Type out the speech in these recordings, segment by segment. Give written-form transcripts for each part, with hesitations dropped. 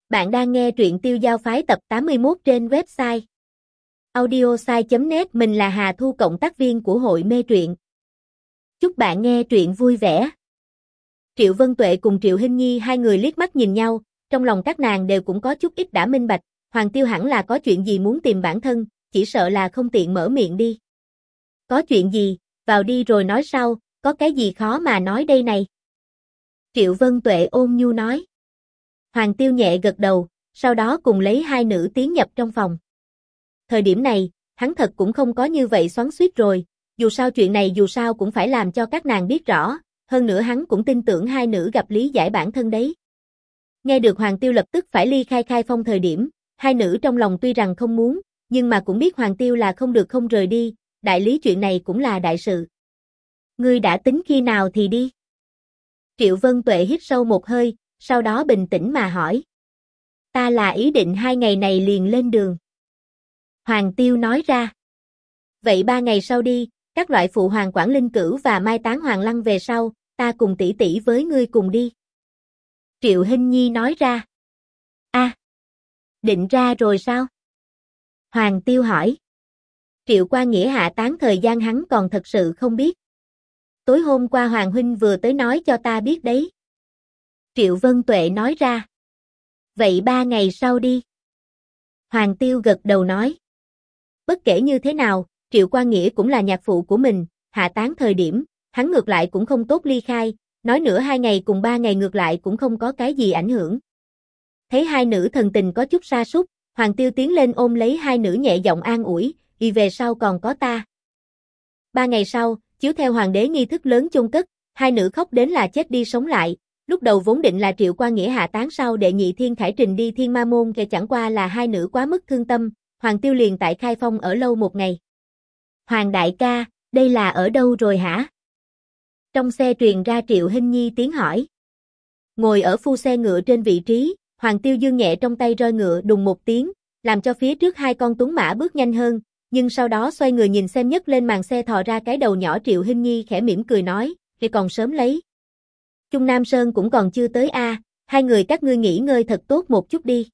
Bạn đang nghe truyện Tiêu Giao Phái tập 81 trên website audiosai.net. Mình là Hà Thu, cộng tác viên của hội mê truyện. Chúc bạn nghe truyện vui vẻ. Triệu Vân Tuệ cùng Triệu Hinh Nhi hai người liếc mắt nhìn nhau, trong lòng các nàng đều cũng có chút ít đã minh bạch, Hoàng Tiêu hẳn là có chuyện gì muốn tìm bản thân, chỉ sợ là không tiện mở miệng đi. Có chuyện gì, vào đi rồi nói sau, có cái gì khó mà nói đây này. Triệu Vân Tuệ ôn nhu nói. Hoàng Tiêu nhẹ gật đầu, sau đó cùng lấy hai nữ tiến nhập trong phòng. Thời điểm này, hắn thật cũng không có như vậy xoắn xuýt rồi, dù sao chuyện này dù sao cũng phải làm cho các nàng biết rõ, hơn nữa hắn cũng tin tưởng hai nữ gặp lý giải bản thân đấy. Nghe được Hoàng Tiêu lập tức phải ly khai Khai Phong thời điểm, hai nữ trong lòng tuy rằng không muốn, nhưng mà cũng biết Hoàng Tiêu là không được không rời đi, đại lý chuyện này cũng là đại sự. Ngươi đã tính khi nào thì đi? Triệu Vân Tuệ hít sâu một hơi, sau đó bình tĩnh mà hỏi. Ta là ý định 2 ngày này liền lên đường. Hoàng Tiêu nói ra. Vậy 3 ngày sau đi, các loại phụ hoàng quản linh cửu và mai táng hoàng lăng về sau, ta cùng tỷ tỷ với ngươi cùng đi. Triệu Hinh Nhi nói ra. Định ra rồi sao? Hoàng Tiêu hỏi. Triệu Qua Nghĩa hạ táng thời gian hắn còn thật sự không biết. Tối hôm qua Hoàng huynh vừa tới nói cho ta biết đấy. Triệu Vân Tuệ nói ra. Vậy 3 ngày sau đi. Hoàng Tiêu gật đầu nói. Bất kể như thế nào, Triệu Qua Nghĩa cũng là nhạc phụ của mình, hạ táng thời điểm, hắn ngược lại cũng không tốt ly khai, nói nữa 2 ngày cùng 3 ngày ngược lại cũng không có cái gì ảnh hưởng. Thấy hai nữ thần tình có chút sa sút, Hoàng Tiêu tiến lên ôm lấy hai nữ nhẹ giọng an ủi, "Vì về sau còn có ta." 3 ngày sau, chiếu theo hoàng đế nghi thức lớn chôn cất, hai nữ khóc đến là chết đi sống lại. Lúc đầu vốn định là Triệu Qua Nghĩa hạ táng sau đệ nhị Thiên Khải trình đi Thiên Ma Môn, kể chẳng qua là hai nữ quá mức thương tâm, Hoàng Tiêu liền tại Khai Phong ở lâu một ngày. Hoàng đại ca, đây là ở đâu rồi hả? Trong xe truyền ra Triệu Hinh Nhi tiếng hỏi. Ngồi ở phu xe ngựa trên vị trí, Hoàng Tiêu dương nhẹ trong tay roi ngựa, đùng một tiếng, làm cho phía trước hai con tuấn mã bước nhanh hơn, nhưng sau đó xoay người nhìn xem nhấc lên màn xe thò ra cái đầu nhỏ Triệu Hinh Nhi khẽ mỉm cười nói, "Thì còn sớm lấy. Trung Nam Sơn cũng còn chưa tới a, hai người các ngươi nghỉ ngơi thật tốt một chút đi.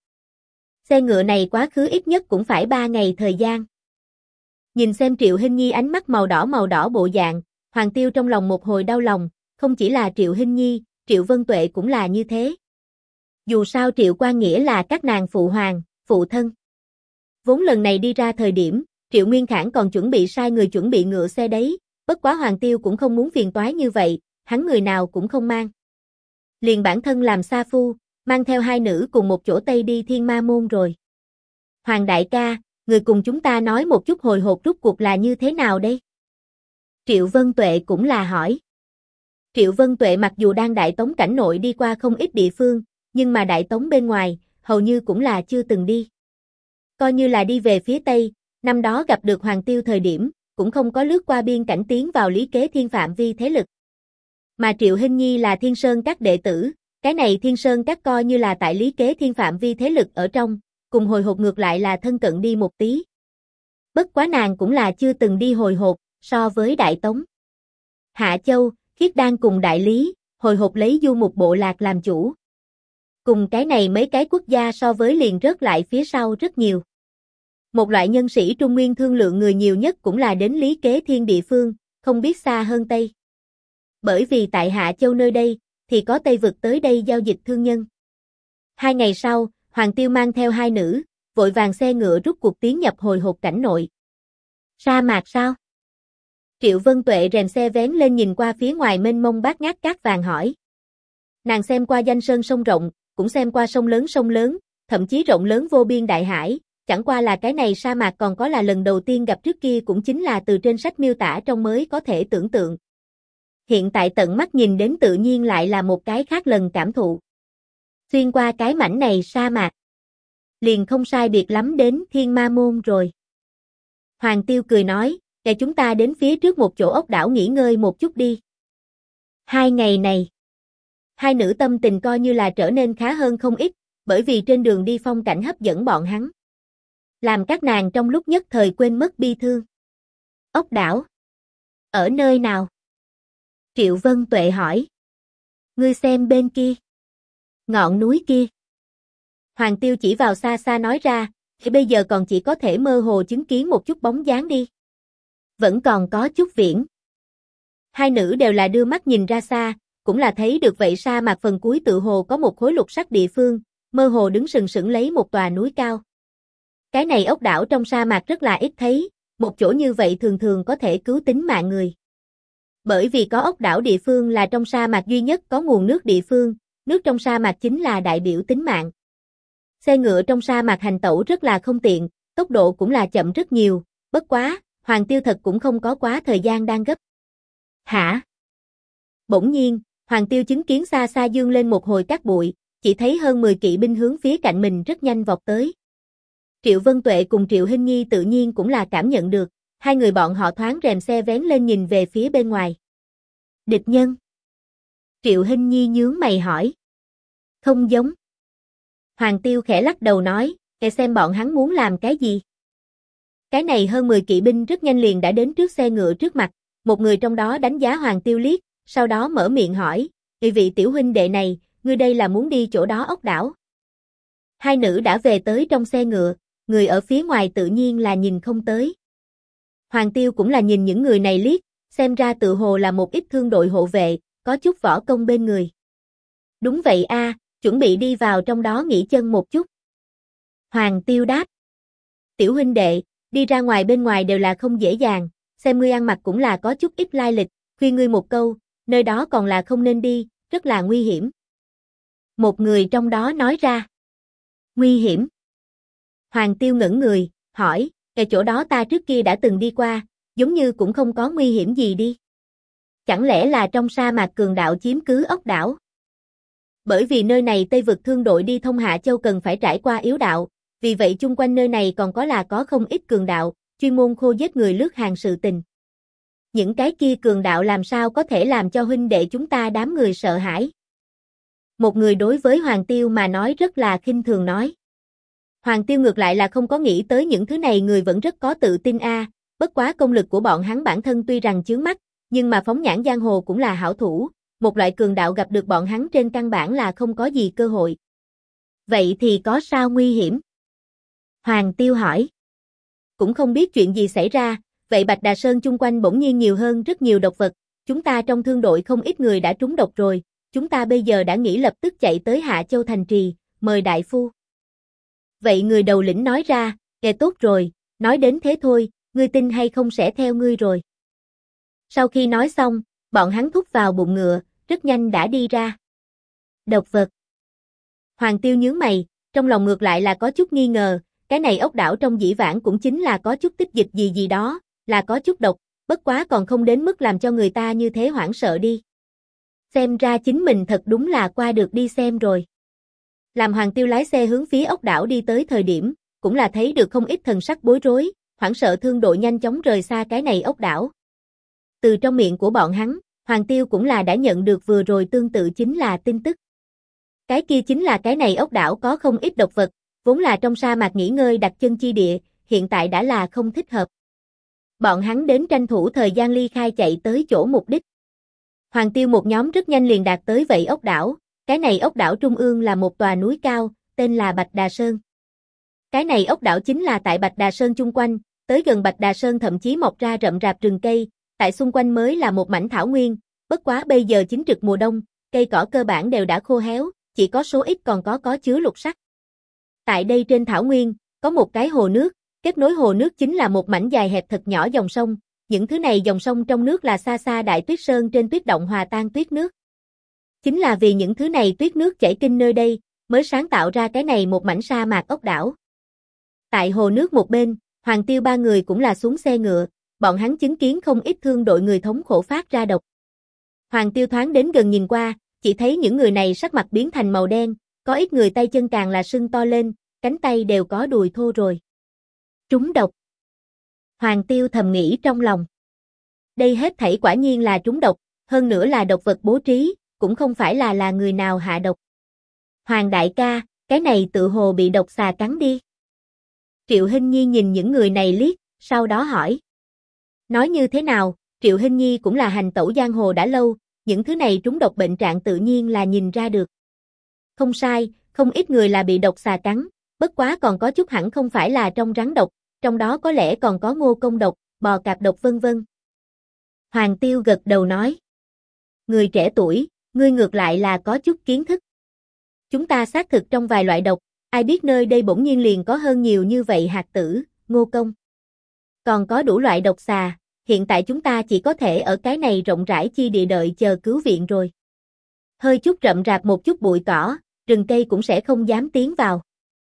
Xe ngựa này quá khứ ít nhất cũng phải 3 ngày thời gian." Nhìn xem Triệu Hinh Nhi ánh mắt màu đỏ bộ dạng, Hoàng Tiêu trong lòng một hồi đau lòng, không chỉ là Triệu Hinh Nhi, Triệu Vân Tuệ cũng là như thế. Dù sao Triệu Qua Nghĩa là các nàng phụ hoàng, phụ thân. Vốn lần này đi ra thời điểm, Triệu Nguyên Khảng còn chuẩn bị sai người chuẩn bị ngựa xe đấy, bất quá Hoàng Tiêu cũng không muốn phiền toái như vậy, hắn người nào cũng không mang. Liền bản thân làm sa phu, mang theo hai nữ cùng một chỗ Tây đi Thiên Ma Môn rồi. Hoàng đại ca, người cùng chúng ta nói một chút hồi hộp rút cuộc là như thế nào đây? Triệu Vân Tuệ cũng là hỏi. Triệu Vân Tuệ mặc dù đang Đại Tống cảnh nội đi qua không ít địa phương, nhưng mà Đại Tống bên ngoài, hầu như cũng là chưa từng đi. Coi như là đi về phía Tây, năm đó gặp được Hoàng Tiêu thời điểm, cũng không có lướt qua biên cảnh tiến vào Lý Kế Thiên phạm vi thế lực. Mà Triệu Hinh Nhi là Thiên Sơn các đệ tử, cái này Thiên Sơn các coi như là tại Lý Kế Thiên phạm vi thế lực ở trong, cùng hồi hộp ngược lại là thân cận đi một tí. Bất quá nàng cũng là chưa từng đi hồi hộp, so với Đại Tống. Hạ Châu, Khiết Đan cùng Đại Lý, hồi hộp lấy du mục bộ lạc làm chủ. Cùng cái này mấy cái quốc gia so với liền rớt lại phía sau rất nhiều. Một loại nhân sĩ Trung Nguyên thương lượng người nhiều nhất cũng là đến Lý Kế Thiên địa phương, không biết xa hơn Tây. Bởi vì tại Hạ Châu nơi đây, thì có Tây vực tới đây giao dịch thương nhân. 2 ngày sau, Hoàng Tiêu mang theo hai nữ, vội vàng xe ngựa rút cuộc tiến nhập hồi hộp cảnh nội. Sa mạc sao? Triệu Vân Tuệ rèm xe vén lên nhìn qua phía ngoài mênh mông bát ngát cát vàng hỏi. Nàng xem qua danh sơn sông rộng, cũng xem qua sông lớn, thậm chí rộng lớn vô biên đại hải, chẳng qua là cái này sa mạc còn có là lần đầu tiên gặp, trước kia cũng chính là từ trên sách miêu tả trong mới có thể tưởng tượng. Hiện tại tận mắt nhìn đến tự nhiên lại là một cái khác lần cảm thụ. Xuyên qua cái mảnh này sa mạc, liền không sai biệt lắm đến Thiên Ma Môn rồi. Hoàng Tiêu cười nói, "Để chúng ta đến phía trước một chỗ ốc đảo nghỉ ngơi một chút đi." 2 ngày này, hai nữ tâm tình coi như là trở nên khá hơn không ít, bởi vì trên đường đi phong cảnh hấp dẫn bọn hắn. Làm các nàng trong lúc nhất thời quên mất bi thương. Ốc đảo? Ở nơi nào? Triệu Vân Tuệ hỏi. Ngươi xem bên kia. Ngọn núi kia. Hoàng Tiêu chỉ vào xa xa nói ra, thì bây giờ còn chỉ có thể mơ hồ chứng kiến một chút bóng dáng đi. Vẫn còn có chút viễn. Hai nữ đều là đưa mắt nhìn ra xa, cũng là thấy được vậy sa mạc phần cuối tự hồ có một khối lục sắc địa phương, mơ hồ đứng sừng sững lấy một tòa núi cao. Cái này ốc đảo trong sa mạc rất là ít thấy, một chỗ như vậy thường thường có thể cứu tính mạng người. Bởi vì có ốc đảo địa phương là trong sa mạc duy nhất có nguồn nước địa phương, nước trong sa mạc chính là đại biểu tính mạng. Xe ngựa trong sa mạc hành tẩu rất là không tiện, tốc độ cũng là chậm rất nhiều, bất quá, Hoàng Tiêu thật cũng không có quá thời gian đang gấp. Hả? Bỗng nhiên, Hoàng Tiêu chứng kiến xa xa dương lên một hồi cát bụi, chỉ thấy hơn 10 kỵ binh hướng phía cạnh mình rất nhanh vọt tới. Triệu Vân Tuệ cùng Triệu Hinh Nhi tự nhiên cũng là cảm nhận được, hai người bọn họ thoáng rèm xe vén lên nhìn về phía bên ngoài. Địch nhân? Triệu Hinh Nhi nhướng mày hỏi. Không giống. Hoàng Tiêu khẽ lắc đầu nói, để xem bọn hắn muốn làm cái gì. Cái này hơn 10 kỵ binh rất nhanh liền đã đến trước xe ngựa trước mặt, một người trong đó đánh giá Hoàng Tiêu liếc, sau đó mở miệng hỏi, vị tiểu huynh đệ này, ngươi đây là muốn đi chỗ đó ốc đảo. Hai nữ đã về tới trong xe ngựa, người ở phía ngoài tự nhiên là nhìn không tới. Hoàng Tiêu cũng là nhìn những người này liếc, xem ra tự hồ là một ít thương đội hộ vệ, có chút võ công bên người. Đúng vậy a, chuẩn bị đi vào trong đó nghỉ chân một chút. Hoàng Tiêu đáp. Tiểu huynh đệ, đi ra ngoài bên ngoài đều là không dễ dàng, xem ngươi ăn mặc cũng là có chút ít lai lịch, khuyên ngươi một câu, nơi đó còn là không nên đi, rất là nguy hiểm. Một người trong đó nói ra. Nguy hiểm? Hoàng Tiêu ngẩn người, hỏi, cái chỗ đó ta trước kia đã từng đi qua, giống như cũng không có nguy hiểm gì đi. Chẳng lẽ là trong sa mạc cường đạo chiếm cứ ốc đảo? Bởi vì nơi này Tây vực thương đội đi thông Hạ Châu cần phải trải qua yếu đạo, vì vậy chung quanh nơi này còn có không ít cường đạo, chuyên môn khô giết người lướt hàng sự tình. Những cái kia cường đạo làm sao có thể làm cho huynh đệ chúng ta đám người sợ hãi? Một người đối với Hoàng Tiêu mà nói rất là khinh thường nói. Hoàng Tiêu ngược lại là không có nghĩ tới những thứ này người vẫn rất có tự tin a, bất quá công lực của bọn hắn bản thân tuy rằng chướng mắt, nhưng mà phóng nhãn giang hồ cũng là hảo thủ, một loại cường đạo gặp được bọn hắn trên căn bản là không có gì cơ hội. Vậy thì có sao nguy hiểm? Hoàng Tiêu hỏi. Cũng không biết chuyện gì xảy ra, vậy Bạch Đà Sơn chung quanh bỗng nhiên nhiều hơn rất nhiều độc vật, chúng ta trong thương đội không ít người đã trúng độc rồi, chúng ta bây giờ đã nghĩ lập tức chạy tới Hạ Châu thành trì, mời đại phu. Vậy người đầu lĩnh nói ra, tốt rồi, nói đến thế thôi, ngươi tin hay không sẽ theo ngươi rồi. Sau khi nói xong, bọn hắn thúc vào bụng ngựa, rất nhanh đã đi ra. Độc vật. Hoàng Tiêu nhướng mày, trong lòng ngược lại là có chút nghi ngờ, cái này ốc đảo trong dĩ vãng cũng chính là có chút tích dịch gì gì đó, là có chút độc, bất quá còn không đến mức làm cho người ta như thế hoảng sợ đi. Xem ra chính mình thật đúng là qua được đi xem rồi. Làm Hoàng Tiêu lái xe hướng phía ốc đảo đi tới thời điểm, cũng là thấy được không ít thần sắc bối rối, hoảng sợ thương đội nhanh chóng rời xa cái này ốc đảo. Từ trong miệng của bọn hắn, Hoàng Tiêu cũng là đã nhận được vừa rồi tương tự chính là tin tức. Cái kia chính là cái này ốc đảo có không ít độc vật, vốn là trong sa mạc nghỉ ngơi đặt chân chi địa, hiện tại đã là không thích hợp. Bọn hắn đến tranh thủ thời gian ly khai chạy tới chỗ mục đích. Hoàng Tiêu một nhóm rất nhanh liền đạt tới vậy ốc đảo, cái này ốc đảo trung ương là một tòa núi cao, tên là Bạch Đà Sơn. Cái này ốc đảo chính là tại Bạch Đà Sơn chung quanh, tới gần Bạch Đà Sơn thậm chí mọc ra rậm rạp rừng cây, tại xung quanh mới là một mảnh thảo nguyên, bất quá bây giờ chính trực mùa đông, cây cỏ cơ bản đều đã khô héo, chỉ có số ít còn có chứa lục sắc. Tại đây trên thảo nguyên, có một cái hồ nước, kết nối hồ nước chính là một mảnh dài hẹp thật nhỏ dòng sông, những thứ này dòng sông trong nước là xa xa Đại Tuyết Sơn trên tuyết động hòa tan tuyết nước. Chính là vì những thứ này tuyết nước chảy kinh nơi đây, mới sáng tạo ra cái này một mảnh sa mạc ốc đảo. Tại hồ nước một bên, Hoàng Tiêu ba người cũng là xuống xe ngựa, bọn hắn chứng kiến không ít thương đội người thống khổ phát ra độc. Hoàng Tiêu thoáng đến gần nhìn qua, chỉ thấy những người này sắc mặt biến thành màu đen, có ít người tay chân càng là sưng to lên, cánh tay đều có đùi thô rồi. Trúng độc. Hoàng Tiêu thầm nghĩ trong lòng. Đây hết thảy quả nhiên là trúng độc, hơn nữa là độc vật bố trí, cũng không phải là người nào hạ độc. Hoàng đại ca, cái này tự hồ bị độc xà cắn đi. Triệu Hinh Nhi nhìn những người này liếc, sau đó hỏi. Nói như thế nào, Triệu Hinh Nhi cũng là hành tẩu giang hồ đã lâu, những thứ này trúng độc bệnh trạng tự nhiên là nhìn ra được. Không sai, không ít người là bị độc xà cắn, bất quá còn có chút hẳn không phải là trong rắn độc, trong đó có lẽ còn có ngô công độc, bò cạp độc vân vân. Hoàng Tiêu gật đầu nói. Người trẻ tuổi, ngươi ngược lại là có chút kiến thức. Chúng ta xác thực trong vài loại độc, ai biết nơi đây bỗng nhiên liền có hơn nhiều như vậy hạt tử, ngô công. Còn có đủ loại độc xà, hiện tại chúng ta chỉ có thể ở cái này rộng rãi chi địa đợi chờ cứu viện rồi. Hơi chút rậm rạp một chút bụi cỏ, rừng cây cũng sẽ không dám tiến vào.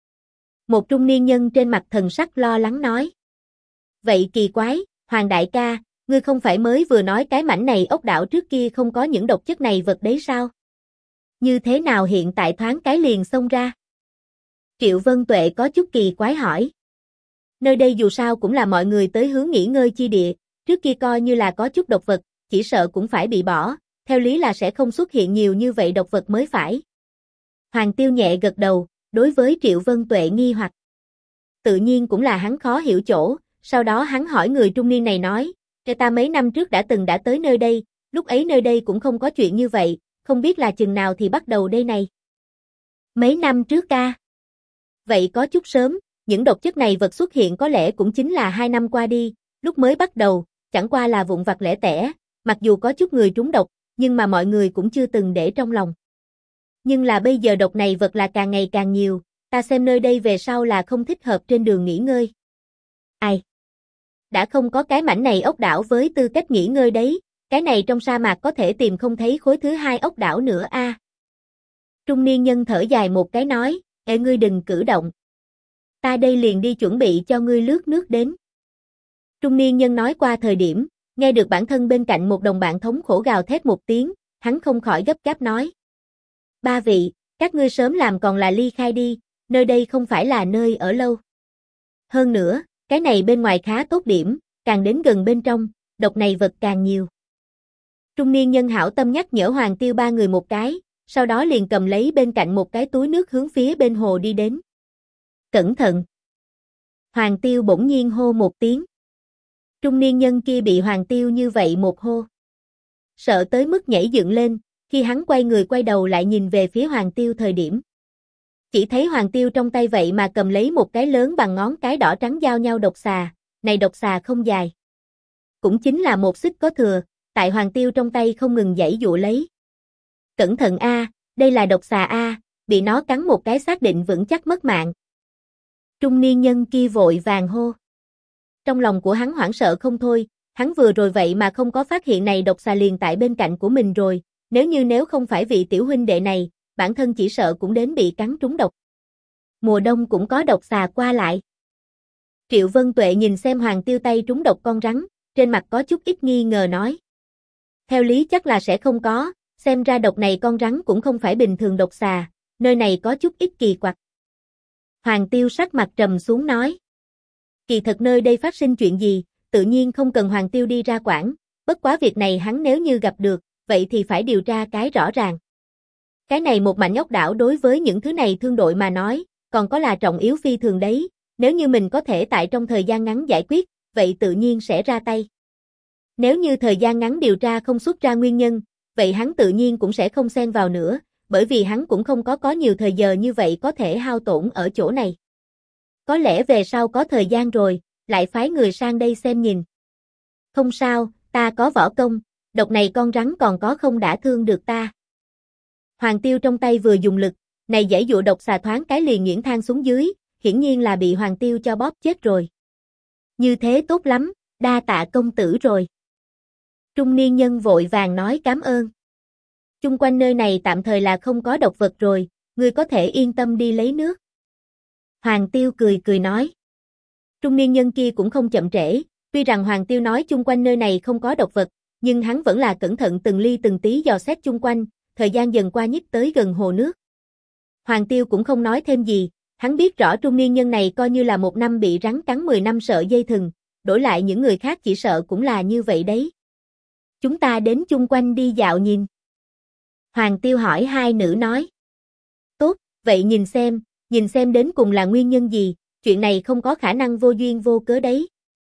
Một trung niên nhân trên mặt thần sắc lo lắng nói. Vậy kỳ quái, Hoàng đại ca, ngươi không phải mới vừa nói cái mảnh này ốc đảo trước kia không có những độc chất này vật đấy sao? Như thế nào hiện tại thoáng cái liền xông ra? Triệu Vân Tuệ có chút kỳ quái hỏi. Nơi đây dù sao cũng là mọi người tới hướng nghỉ ngơi chi địa, trước kia coi như là có chút độc vật, chỉ sợ cũng phải bị bỏ, theo lý là sẽ không xuất hiện nhiều như vậy độc vật mới phải. Hoàng Tiêu nhẹ gật đầu, đối với Triệu Vân Tuệ nghi hoặc. Tự nhiên cũng là hắn khó hiểu chỗ, sau đó hắn hỏi người trung niên này nói, ta mấy năm trước đã tới nơi đây, lúc ấy nơi đây cũng không có chuyện như vậy, không biết là chừng nào thì bắt đầu đây này. Mấy năm trước ca. Vậy có chút sớm, những độc chất này vật xuất hiện có lẽ cũng chính là 2 năm qua đi, lúc mới bắt đầu, chẳng qua là vụn vặt lẻ tẻ, mặc dù có chút người trúng độc, nhưng mà mọi người cũng chưa từng để trong lòng. Nhưng là bây giờ độc này vật là càng ngày càng nhiều, ta xem nơi đây về sau là không thích hợp trên đường nghỉ ngơi. Ai? Đã không có cái mảnh này ốc đảo với tư cách nghỉ ngơi đấy, cái này trong sa mạc có thể tìm không thấy khối thứ 2 ốc đảo nữa a. Trung niên nhân thở dài một cái nói, ê ngươi đừng cử động. Ta đây liền đi chuẩn bị cho ngươi lướt nước đến. Trung niên nhân nói qua thời điểm, nghe được bản thân bên cạnh một đồng bạn thống khổ gào thét một tiếng, hắn không khỏi gấp gáp nói. Ba vị, các ngươi sớm làm còn là ly khai đi, nơi đây không phải là nơi ở lâu. Hơn nữa, cái này bên ngoài khá tốt điểm, càng đến gần bên trong, độc này vật càng nhiều. Trung niên nhân hảo tâm nhắc nhở Hoàng Tiêu ba người một cái, sau đó liền cầm lấy bên cạnh một cái túi nước hướng phía bên hồ đi đến. Cẩn thận! Hoàng Tiêu bỗng nhiên hô một tiếng. Trung niên nhân kia bị Hoàng Tiêu như vậy một hô. Sợ tới mức nhảy dựng lên, khi hắn quay người quay đầu lại nhìn về phía Hoàng Tiêu thời điểm. Chỉ thấy Hoàng Tiêu trong tay vậy mà cầm lấy một cái lớn bằng ngón cái đỏ trắng giao nhau độc xà, này độc xà không dài. Cũng chính là một xích có thừa, tại Hoàng Tiêu trong tay không ngừng giãy giụa lấy. Cẩn thận a, đây là độc xà a, bị nó cắn một cái xác định vững chắc mất mạng. Trung niên nhân kia vội vàng hô. Trong lòng của hắn hoảng sợ không thôi, hắn vừa rồi vậy mà không có phát hiện này độc xà liền tại bên cạnh của mình rồi, nếu không phải vị tiểu huynh đệ này, bản thân chỉ sợ cũng đến bị cắn trúng độc. Mùa đông cũng có độc xà qua lại. Triệu Vân Tuệ nhìn xem Hoàng Tiêu tay trúng độc con rắn, trên mặt có chút ít nghi ngờ nói. Theo lý chắc là sẽ không có, xem ra độc này con rắn cũng không phải bình thường độc xà, nơi này có chút ít kỳ quặc. Hoàng Tiêu sắc mặt trầm xuống nói. Kỳ thật nơi đây phát sinh chuyện gì, tự nhiên không cần Hoàng Tiêu đi ra quản, bất quá việc này hắn nếu như gặp được, vậy thì phải điều tra cái rõ ràng. Cái này một mảnh ốc đảo đối với những thứ này thương đội mà nói, còn có là trọng yếu phi thường đấy, nếu như mình có thể tại trong thời gian ngắn giải quyết, vậy tự nhiên sẽ ra tay. Nếu như thời gian ngắn điều tra không xuất ra nguyên nhân, vậy hắn tự nhiên cũng sẽ không xen vào nữa, bởi vì hắn cũng không có nhiều thời giờ như vậy có thể hao tổn ở chỗ này. Có lẽ về sau có thời gian rồi, lại phái người sang đây xem nhìn. Không sao, ta có võ công, độc này con rắn còn có không đả thương được ta. Hoàng Tiêu trong tay vừa dùng lực, này giãy giụa độc xà thoáng cái liền nghiễng thang xuống dưới, hiển nhiên là bị Hoàng Tiêu cho bóp chết rồi. Như thế tốt lắm, đa tạ công tử rồi. Trung niên nhân vội vàng nói cảm ơn. Chung quanh nơi này tạm thời là không có độc vật rồi, ngươi có thể yên tâm đi lấy nước. Hoàng Tiêu cười nói. Trung niên nhân kia cũng không chậm trễ, tuy rằng Hoàng Tiêu nói chung quanh nơi này không có độc vật, nhưng hắn vẫn là cẩn thận từng ly từng tí dò xét chung quanh, thời gian dần qua nhích tới gần hồ nước. Hoàng Tiêu cũng không nói thêm gì, hắn biết rõ trung niên nhân này coi như là 1 năm bị rắn cắn 10 năm sợ dây thừng, đổi lại những người khác chỉ sợ cũng là như vậy đấy. Chúng ta đến chung quanh đi dạo nhìn. Hoàng Tiêu hỏi hai nữ nói. Tốt, vậy nhìn xem đến cùng là nguyên nhân gì, chuyện này không có khả năng vô duyên vô cớ đấy.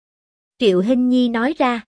Triệu Hinh Nhi nói ra.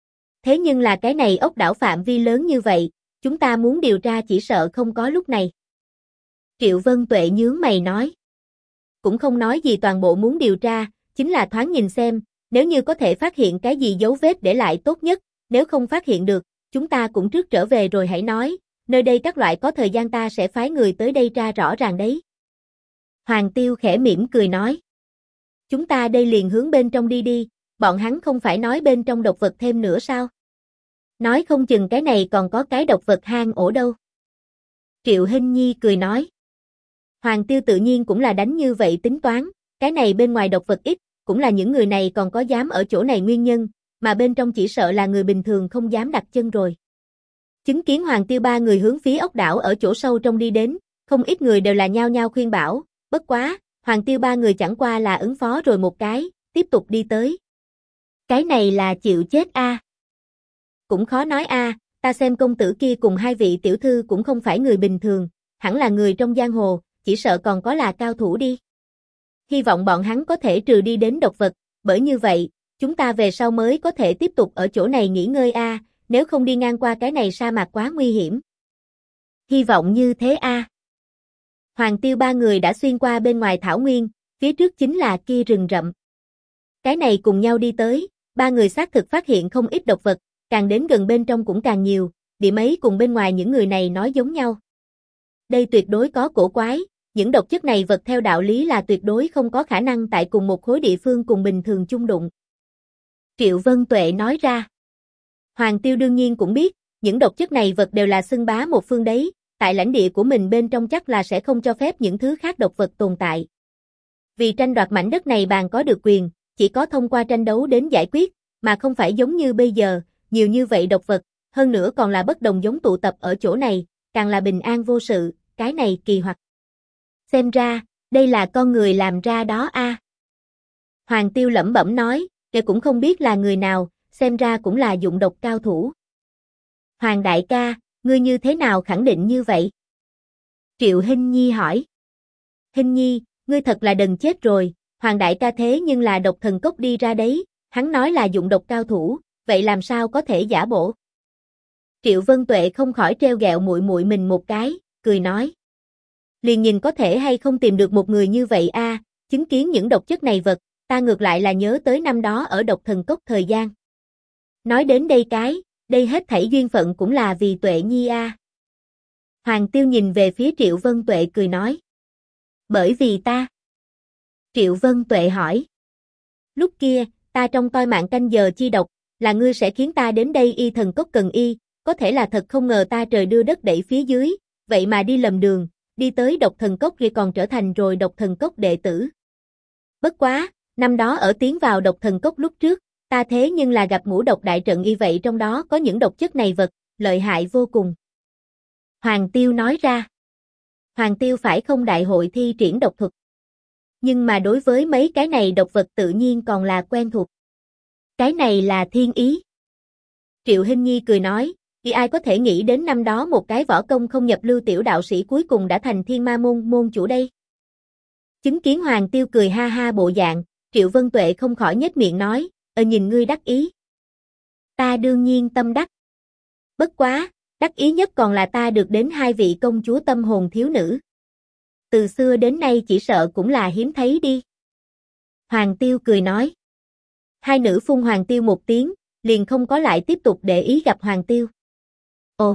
Thế nhưng là cái này ốc đảo phạm vi lớn như vậy, chúng ta muốn điều tra chỉ sợ không có lúc này. Triệu Vân Tuệ nhướng mày nói. Cũng không nói gì, toàn bộ muốn điều tra, chính là thoáng nhìn xem, nếu như có thể phát hiện cái gì dấu vết để lại tốt nhất, nếu không phát hiện được, chúng ta cũng trước trở về rồi hãy nói, nơi đây các loại có thời gian ta sẽ phái người tới đây tra rõ ràng đấy. Hoàng Tiêu khẽ mỉm cười nói. Chúng ta đây liền hướng bên trong đi đi, bọn hắn không phải nói bên trong độc vật thêm nữa sao? Nói không chừng cái này còn có cái độc vật hang ổ đâu. Triệu Hinh Nhi cười nói. Hoàng Tiêu tự nhiên cũng là đánh như vậy tính toán, cái này bên ngoài độc vật ít, cũng là những người này còn có dám ở chỗ này nguyên nhân, mà bên trong chỉ sợ là người bình thường không dám đặt chân rồi. Chứng kiến Hoàng Tiêu ba người hướng phía ốc đảo ở chỗ sâu trong đi đến, không ít người đều là nhao nhao khuyên bảo, bất quá, Hoàng Tiêu ba người chẳng qua là ứng phó rồi một cái, tiếp tục đi tới. Cái này là chịu chết a. Cũng khó nói a, ta xem công tử kia cùng hai vị tiểu thư cũng không phải người bình thường, hẳn là người trong giang hồ, chỉ sợ còn có là cao thủ đi. Hy vọng bọn hắn có thể trừ đi đến độc vật, bởi như vậy, chúng ta về sau mới có thể tiếp tục ở chỗ này nghỉ ngơi a, nếu không đi ngang qua cái này sa mạc quá nguy hiểm. Hy vọng như thế a. Hoàng Tiêu ba người đã xuyên qua bên ngoài thảo nguyên, phía trước chính là kia rừng rậm. Cái này cùng nhau đi tới, ba người xác thực phát hiện không ít độc vật, càng đến gần bên trong cũng càng nhiều, điểm ấy cùng bên ngoài những người này nói giống nhau. Đây tuyệt đối có cổ quái, những độc chất này vật theo đạo lý là tuyệt đối không có khả năng tại cùng một khối địa phương cùng bình thường chung đụng. Triệu Vân Tuệ nói ra. Hoàng Tiêu đương nhiên cũng biết, những độc chất này vật đều là xưng bá một phương đấy, tại lãnh địa của mình bên trong chắc là sẽ không cho phép những thứ khác độc vật tồn tại. Vì tranh đoạt mảnh đất này bàn có được quyền, chỉ có thông qua tranh đấu đến giải quyết, mà không phải giống như bây giờ, nhiều như vậy độc vật, hơn nữa còn là bất đồng giống tụ tập ở chỗ này, càng là bình an vô sự, cái này kỳ hoặc. Xem ra, đây là con người làm ra đó a. Hoàng Tiêu lẩm bẩm nói, kẻ cũng không biết là người nào, xem ra cũng là dụng độc cao thủ. Hoàng đại ca, ngươi như thế nào khẳng định như vậy? Triệu Hinh Nhi hỏi. Hinh Nhi, ngươi thật là đần chết rồi, Hoàng đại ca thế nhưng là độc thần cốc đi ra đấy, hắn nói là dụng độc cao thủ, vậy làm sao có thể giả bộ? Triệu Vân Tuệ không khỏi trêu ghẹo muội muội mình một cái, cười nói. Liền nhìn có thể hay không tìm được một người như vậy a, chứng kiến những độc chất này vật, ta ngược lại là nhớ tới năm đó ở độc thần cốc thời gian. Nói đến đây đây hết thảy duyên phận cũng là vì Tuệ Nhi a. Hoàng Tiêu nhìn về phía Triệu Vân Tuệ cười nói. Bởi vì ta. Triệu Vân Tuệ hỏi. Lúc kia, ta trong toi mạng canh giờ chi độc, là ngươi sẽ khiến ta đến đây y thần cốc cần y, có thể là thật không ngờ ta trời đưa đất đẩy phía dưới, vậy mà đi lầm đường, đi tới độc thần cốc rồi còn trở thành rồi độc thần cốc đệ tử. Bất quá, năm đó ở tiến vào độc thần cốc lúc trước, ta thế nhưng là gặp ngũ độc đại trận y vậy trong đó có những độc chất này vật, lợi hại vô cùng. Hoàng Tiêu nói ra. Hoàng Tiêu phải không đại hội thi triển độc thuật. Nhưng mà đối với mấy cái này độc vật tự nhiên còn là quen thuộc. Cái này là thiên ý. Triệu Hinh Nhi cười nói, vì ai có thể nghĩ đến năm đó một cái võ công không nhập lưu tiểu đạo sĩ cuối cùng đã thành thiên ma môn môn chủ đây. Chứng kiến Hoàng Tiêu cười ha ha bộ dạng, Triệu Vân Tuệ không khỏi nhếch miệng nói, nhìn ngươi đắc ý. Ta đương nhiên tâm đắc. Bất quá, đắc ý nhất còn là ta được đến hai vị công chúa tâm hồn thiếu nữ. Từ xưa đến nay chỉ sợ cũng là hiếm thấy đi. Hoàng Tiêu cười nói. Hai nữ phun Hoàng Tiêu một tiếng, liền không có lại tiếp tục để ý gặp Hoàng Tiêu. Ồ!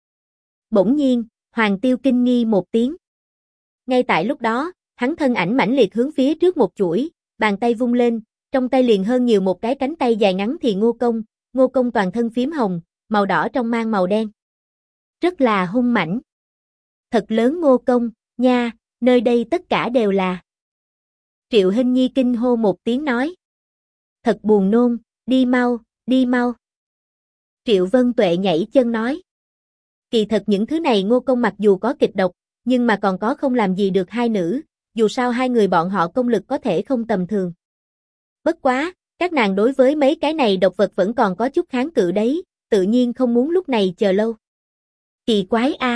Bỗng nhiên, Hoàng Tiêu kinh nghi một tiếng. Ngay tại lúc đó, hắn thân ảnh mãnh liệt hướng phía trước một chuỗi, bàn tay vung lên, trong tay liền hơn nhiều một cái cánh tay dài ngắn thì Ngô Công toàn thân phím hồng, màu đỏ trong mang màu đen. Rất là hung mãnh. Thật lớn Ngô Công, nha, nơi đây tất cả đều là. Triệu Hinh Nhi kinh hô một tiếng nói. Thật buồn nôn, đi mau, đi mau. Triệu Vân Tuệ nhảy chân nói. Kỳ thật những thứ này Ngô Công mặc dù có kịch độc, nhưng mà còn có không làm gì được hai nữ, dù sao hai người bọn họ công lực có thể không tầm thường. Bất quá, các nàng đối với mấy cái này độc vật vẫn còn có chút kháng cự đấy, tự nhiên không muốn lúc này chờ lâu. Kỳ quái a.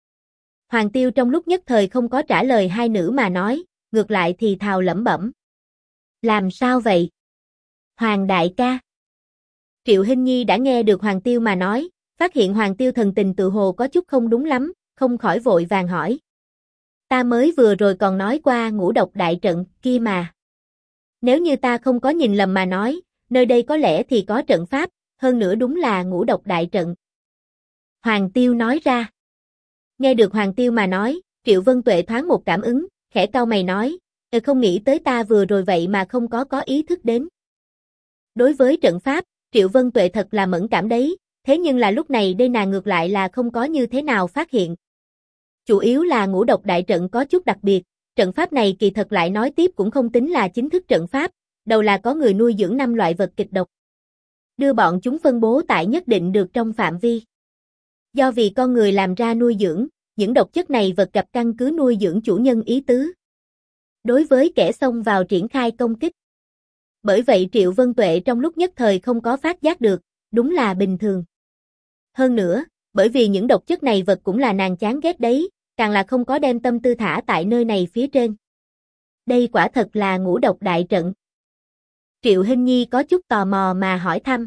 Hoàng Tiêu trong lúc nhất thời không có trả lời hai nữ mà nói, ngược lại thì thào lẩm bẩm. Làm sao vậy? Hoàng đại ca. Triệu Hinh Nhi đã nghe được Hoàng Tiêu mà nói, phát hiện Hoàng Tiêu thần tình tự hồ có chút không đúng lắm, không khỏi vội vàng hỏi. Ta mới vừa rồi còn nói qua ngũ độc đại trận kia mà. Nếu như ta không có nhìn lầm mà nói, nơi đây có lẽ thì có trận pháp, hơn nữa đúng là ngũ độc đại trận. Hoàng Tiêu nói ra. Nghe được Hoàng Tiêu mà nói, Triệu Vân Tuệ thoáng một cảm ứng, khẽ cau mày nói, không nghĩ tới ta vừa rồi vậy mà không có ý thức đến. Đối với trận pháp, Triệu Vân Tuệ thật là mẫn cảm đấy, thế nhưng là lúc này đây nàng ngược lại là không có như thế nào phát hiện. Chủ yếu là ngũ độc đại trận có chút đặc biệt, trận pháp này kỳ thật lại nói tiếp cũng không tính là chính thức trận pháp, đầu là có người nuôi dưỡng 5 loại vật kịch độc. Đưa bọn chúng phân bố tại nhất định được trong phạm vi. Do vì con người làm ra nuôi dưỡng, những độc chất này vật gặp căn cứ nuôi dưỡng chủ nhân ý tứ. Đối với kẻ xông vào triển khai công kích. Bởi vậy Triệu Vân Tuệ trong lúc nhất thời không có phát giác được, đúng là bình thường. Hơn nữa, bởi vì những độc chất này vật cũng là nàng chán ghét đấy, càng là không có đem tâm tư thả tại nơi này phía trên. Đây quả thật là ngũ độc đại trận. Triệu Hinh Nhi có chút tò mò mà hỏi thăm.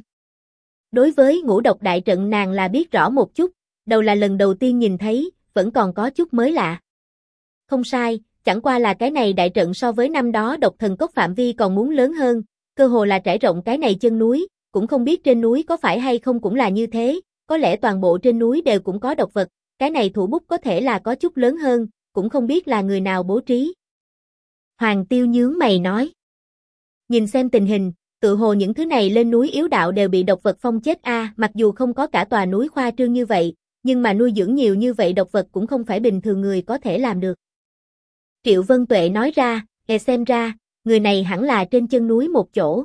Đối với ngũ độc đại trận nàng là biết rõ một chút, đầu là lần đầu tiên nhìn thấy, vẫn còn có chút mới lạ. Không sai, chẳng qua là cái này đại trận so với năm đó độc thần cốc phạm vi còn muốn lớn hơn, cơ hồ là trải rộng cái này chân núi, cũng không biết trên núi có phải hay không cũng là như thế, có lẽ toàn bộ trên núi đều cũng có độc vật, cái này thủ bút có thể là có chút lớn hơn, cũng không biết là người nào bố trí. Hoàng Tiêu nhướng mày nói. Nhìn xem tình hình, tự hồ những thứ này lên núi yếu đạo đều bị độc vật phong chết mặc dù không có cả tòa núi khoa trương như vậy, nhưng mà nuôi dưỡng nhiều như vậy độc vật cũng không phải bình thường người có thể làm được. Triệu Vân Tuệ nói ra, xem ra, người này hẳn là trên chân núi một chỗ.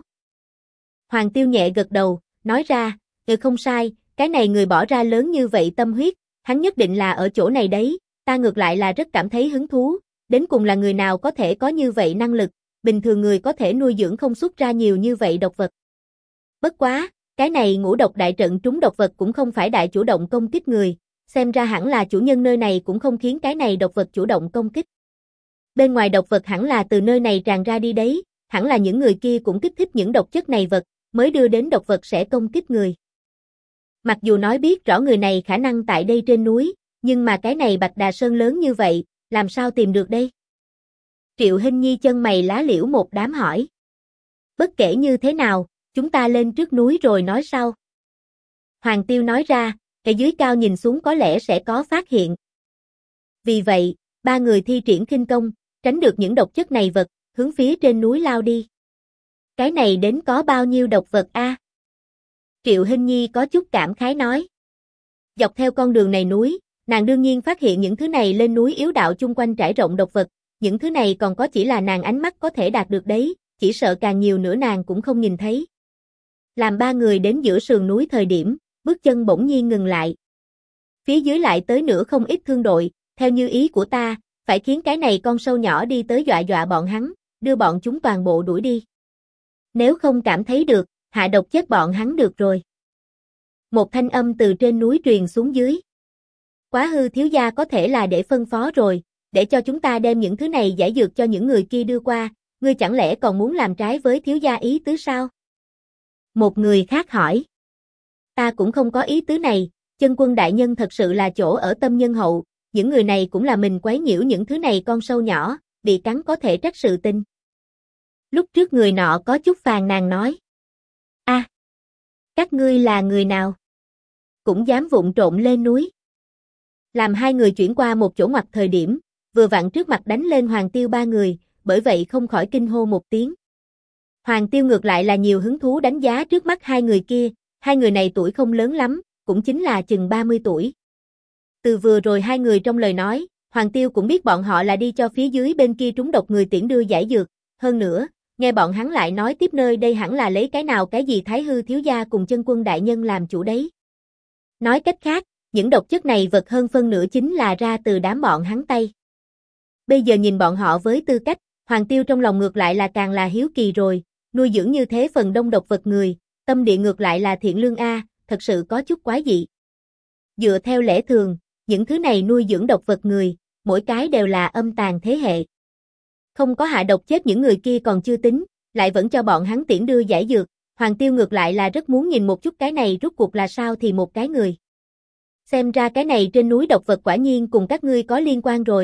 Hoàng Tiêu nhẹ gật đầu, nói ra, không sai, cái này người bỏ ra lớn như vậy tâm huyết, hắn nhất định là ở chỗ này đấy, ta ngược lại là rất cảm thấy hứng thú, đến cùng là người nào có thể có như vậy năng lực, bình thường người có thể nuôi dưỡng không xuất ra nhiều như vậy độc vật. Bất quá, cái này ngũ độc đại trận trúng độc vật cũng không phải đại chủ động công kích người, xem ra hẳn là chủ nhân nơi này cũng không khiến cái này độc vật chủ động công kích. Bên ngoài độc vật hẳn là từ nơi này tràn ra đi đấy, hẳn là những người kia cũng kích thích những độc chất này vật, mới đưa đến độc vật sẽ công kích người. Mặc dù nói biết rõ người này khả năng tại đây trên núi, nhưng mà cái này Bạch Đà Sơn lớn như vậy, làm sao tìm được đây? Triệu Hinh Nhi chân mày lá liễu một đám hỏi. Bất kể như thế nào, chúng ta lên trước núi rồi nói sau. Hoàng Tiêu nói ra, ở dưới cao nhìn xuống có lẽ sẽ có phát hiện. Vì vậy, ba người thi triển khinh công, tránh được những độc chất này vật, hướng phía trên núi lao đi. Cái này đến có bao nhiêu độc vật Triệu Hinh Nhi có chút cảm khái nói. Dọc theo con đường này núi, nàng đương nhiên phát hiện những thứ này lên núi yếu đạo chung quanh trải rộng độc vật, những thứ này còn có chỉ là nàng ánh mắt có thể đạt được đấy, chỉ sợ càng nhiều nữa nàng cũng không nhìn thấy. Làm ba người đến giữa sườn núi thời điểm, bước chân bỗng nhiên ngừng lại. Phía dưới lại tới nữa không ít thương đội, theo như ý của ta, phải khiến cái này con sâu nhỏ đi tới dọa dọa bọn hắn, đưa bọn chúng toàn bộ đuổi đi. Nếu không cảm thấy được, hạ độc chết bọn hắn được rồi. Một thanh âm từ trên núi truyền xuống dưới. Quá hư thiếu gia có thể là để phân phó rồi, để cho chúng ta đem những thứ này giải dược cho những người kia đưa qua, ngươi chẳng lẽ còn muốn làm trái với thiếu gia ý tứ sao? Một người khác hỏi. Ta cũng không có ý tứ này, chân quân đại nhân thật sự là chỗ ở tâm nhân hậu, những người này cũng là mình quấy nhiễu những thứ này con sâu nhỏ, bị cắn có thể trách sự tình. Lúc trước người nọ có chút phàn nàn nói. Các ngươi là người nào? Cũng dám vụng trộn lên núi. Làm hai người chuyển qua một chỗ ngoặt thời điểm, vừa vặn trước mặt đánh lên Hoàng Tiêu ba người, bởi vậy không khỏi kinh hô một tiếng. Hoàng Tiêu ngược lại là nhiều hứng thú đánh giá trước mắt hai người kia, hai người này tuổi không lớn lắm, cũng chính là chừng 30 tuổi. Từ vừa rồi hai người trong lời nói, Hoàng Tiêu cũng biết bọn họ là đi cho phía dưới bên kia trúng độc người tiễn đưa giải dược, hơn nữa, nghe bọn hắn lại nói tiếp nơi đây hẳn là lấy cái nào cái gì Thái hư thiếu gia cùng chân quân đại nhân làm chủ đấy. Nói cách khác, những độc chất này vật hơn phân nửa chính là ra từ đám bọn hắn tay. Bây giờ nhìn bọn họ với tư cách, Hoàng Tiêu trong lòng ngược lại là càng là hiếu kỳ rồi, nuôi dưỡng như thế phần đông độc vật người, tâm địa ngược lại là thiện lương thật sự có chút quái dị. Dựa theo lẽ thường, những thứ này nuôi dưỡng độc vật người, mỗi cái đều là âm tàn thế hệ. Không có hạ độc chết những người kia còn chưa tính, lại vẫn cho bọn hắn tiễn đưa giải dược, Hoàng Tiêu ngược lại là rất muốn nhìn một chút cái này rốt cuộc là sao thì một cái người. Xem ra cái này trên núi độc vật quả nhiên cùng các ngươi có liên quan rồi,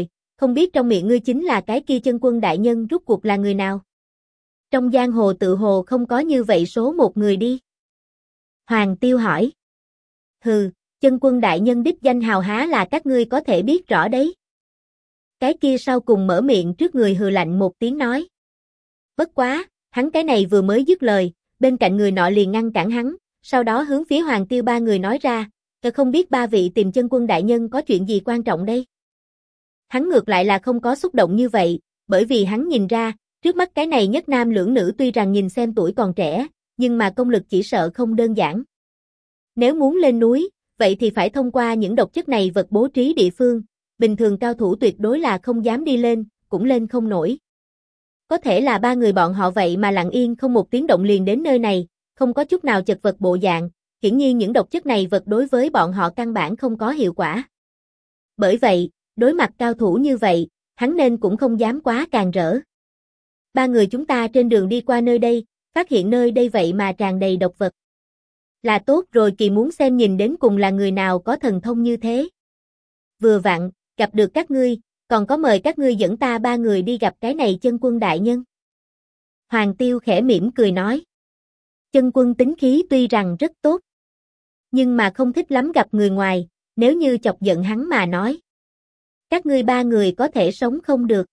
không biết trong miệng ngươi chính là cái kia chân quân đại nhân rút cuộc là người nào? Trong giang hồ tự hồ không có như vậy số một người đi. Hoàng Tiêu hỏi. Hừ, chân quân đại nhân đích danh hào há là các ngươi có thể biết rõ đấy. Cái kia sau cùng mở miệng trước người hừ lạnh một tiếng nói. Bất quá, hắn cái này vừa mới dứt lời, bên cạnh người nọ liền ngăn cản hắn, sau đó hướng phía Hoàng Tiêu ba người nói ra, không biết ba vị tìm chân quân đại nhân có chuyện gì quan trọng đây? Hắn ngược lại là không có xúc động như vậy, bởi vì hắn nhìn ra, trước mắt cái này nhất nam lưỡng nữ tuy rằng nhìn xem tuổi còn trẻ, nhưng mà công lực chỉ sợ không đơn giản. Nếu muốn lên núi, vậy thì phải thông qua những độc chất này vật bố trí địa phương, bình thường cao thủ tuyệt đối là không dám đi lên, cũng lên không nổi. Có thể là ba người bọn họ vậy mà lặng yên không một tiếng động liền đến nơi này, không có chút nào chật vật bộ dạng, hiển nhiên những độc chất này vật đối với bọn họ căn bản không có hiệu quả. Bởi vậy, đối mặt cao thủ như vậy, hắn nên cũng không dám quá càn rỡ. Ba người chúng ta trên đường đi qua nơi đây, phát hiện nơi đây vậy mà tràn đầy độc vật. Là tốt rồi, kỳ muốn xem nhìn đến cùng là người nào có thần thông như thế. Vừa vặn, gặp được các ngươi, còn có mời các ngươi dẫn ta ba người đi gặp cái này chân quân đại nhân. Hoàng Tiêu khẽ mỉm cười nói. Chân quân tính khí tuy rằng rất tốt, nhưng mà không thích lắm gặp người ngoài, nếu như chọc giận hắn mà nói. Các ngươi ba người có thể sống không được.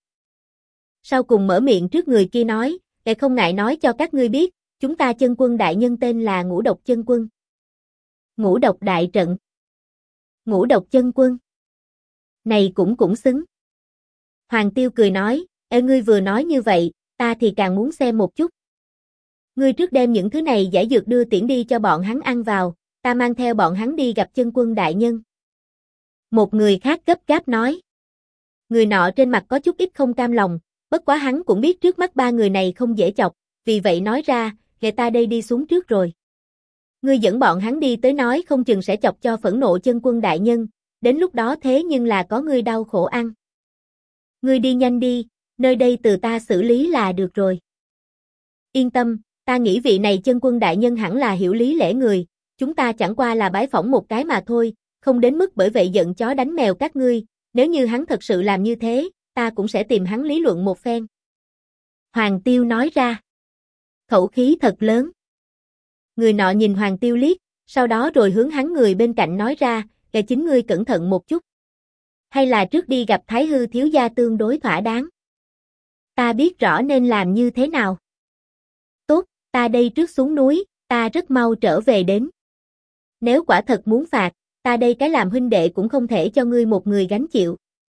Sau cùng mở miệng trước người kia nói, không ngại nói cho các ngươi biết, chúng ta chân quân đại nhân tên là Ngũ Độc Chân Quân. Ngũ Độc Đại Trận. Ngũ Độc Chân Quân. Này cũng xứng. Hoàng Tiêu cười nói, ngươi vừa nói như vậy, ta thì càng muốn xem một chút. Ngươi trước đem những thứ này giải dược đưa tiễn đi cho bọn hắn ăn vào, ta mang theo bọn hắn đi gặp chân quân đại nhân. Một người khác gấp gáp nói. Người nọ trên mặt có chút ít không cam lòng, bất quá hắn cũng biết trước mắt ba người này không dễ chọc, vì vậy nói ra, để ta đây đi xuống trước rồi. Ngươi dẫn bọn hắn đi tới nói không chừng sẽ chọc cho phẫn nộ chân quân đại nhân, đến lúc đó thế nhưng là có ngươi đau khổ ăn. Ngươi đi nhanh đi, nơi đây từ ta xử lý là được rồi. Yên tâm, ta nghĩ vị này chân quân đại nhân hẳn là hiểu lý lẽ người, chúng ta chẳng qua là bái phỏng một cái mà thôi, không đến mức bởi vậy giận chó đánh mèo các ngươi, nếu như hắn thật sự làm như thế, ta cũng sẽ tìm hắn lý luận một phen. Hoàng Tiêu nói ra. Khẩu khí thật lớn. Người nọ nhìn Hoàng Tiêu liếc, sau đó rồi hướng hắn người bên cạnh nói ra, chính ngươi cẩn thận một chút. Hay là trước đi gặp Thái Hư thiếu gia tương đối thỏa đáng. Ta biết rõ nên làm như thế nào. Tốt, ta đây trước xuống núi, ta rất mau trở về đến. Nếu quả thật muốn phạt, ta đây cái làm huynh đệ cũng không thể cho ngươi một người gánh chịu.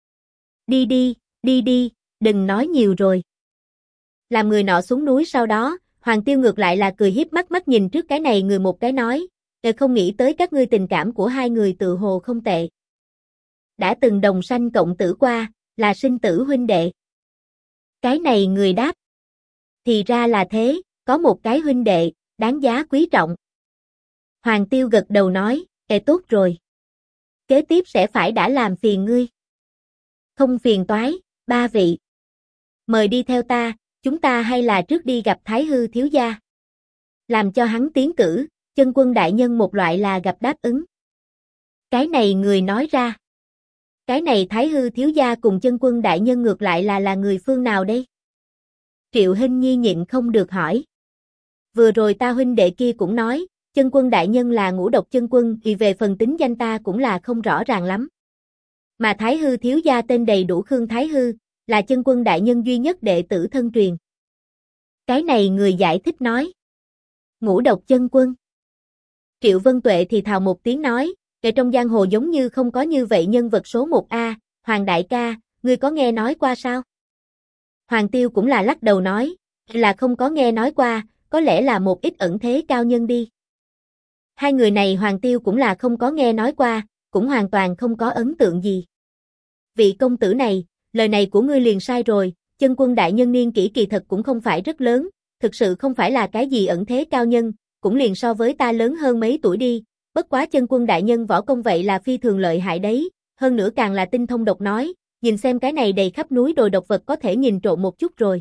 Đi đi, đừng nói nhiều rồi. Làm người nọ xuống núi sau đó, Hoàng Tiêu ngược lại là cười hiếp mắt nhìn trước cái này người một cái nói, không nghĩ tới các ngươi tình cảm của hai người tự hồ không tệ. Đã từng đồng sanh cộng tử qua, là sinh tử huynh đệ. Cái này người đáp. Thì ra là thế, có một cái huynh đệ, đáng giá quý trọng. Hoàng Tiêu gật đầu nói, tốt rồi. Kế tiếp sẽ phải đã làm phiền ngươi. Không phiền toái, ba vị. Mời đi theo ta, chúng ta hay là trước đi gặp Thái Hư thiếu gia. Làm cho hắn tiến cử, chân quân đại nhân một loại là gặp đáp ứng. Cái này người nói ra. Cái này Thái Hư thiếu gia cùng chân quân đại nhân ngược lại là người phương nào đây? Triệu Hinh Nhi nhịn không được hỏi. Vừa rồi ta huynh đệ kia cũng nói, chân quân đại nhân là Ngũ Độc chân quân, vì về phần tính danh ta cũng là không rõ ràng lắm. Mà Thái Hư thiếu gia tên đầy đủ Khương Thái Hư, là chân quân đại nhân duy nhất đệ tử thân truyền. Cái này người giải thích nói. Ngũ Độc chân quân. Triệu Vân Tuệ thì thào một tiếng nói, trong giang hồ giống như không có như vậy nhân vật số 1A, Hoàng đại ca, ngươi có nghe nói qua sao? Hoàng Tiêu cũng là lắc đầu nói, là không có nghe nói qua, có lẽ là một ít ẩn thế cao nhân đi. Hai người này Hoàng Tiêu cũng là không có nghe nói qua, cũng hoàn toàn không có ấn tượng gì. Vị công tử này, lời này của ngươi liền sai rồi, chân quân đại nhân niên kỷ kỳ thật cũng không phải rất lớn, thực sự không phải là cái gì ẩn thế cao nhân, cũng liền so với ta lớn hơn mấy tuổi đi, bất quá chân quân đại nhân võ công vậy là phi thường lợi hại đấy, hơn nữa càng là tinh thông độc nói, nhìn xem cái này đầy khắp núi đồi độc vật có thể nhìn trộm một chút rồi.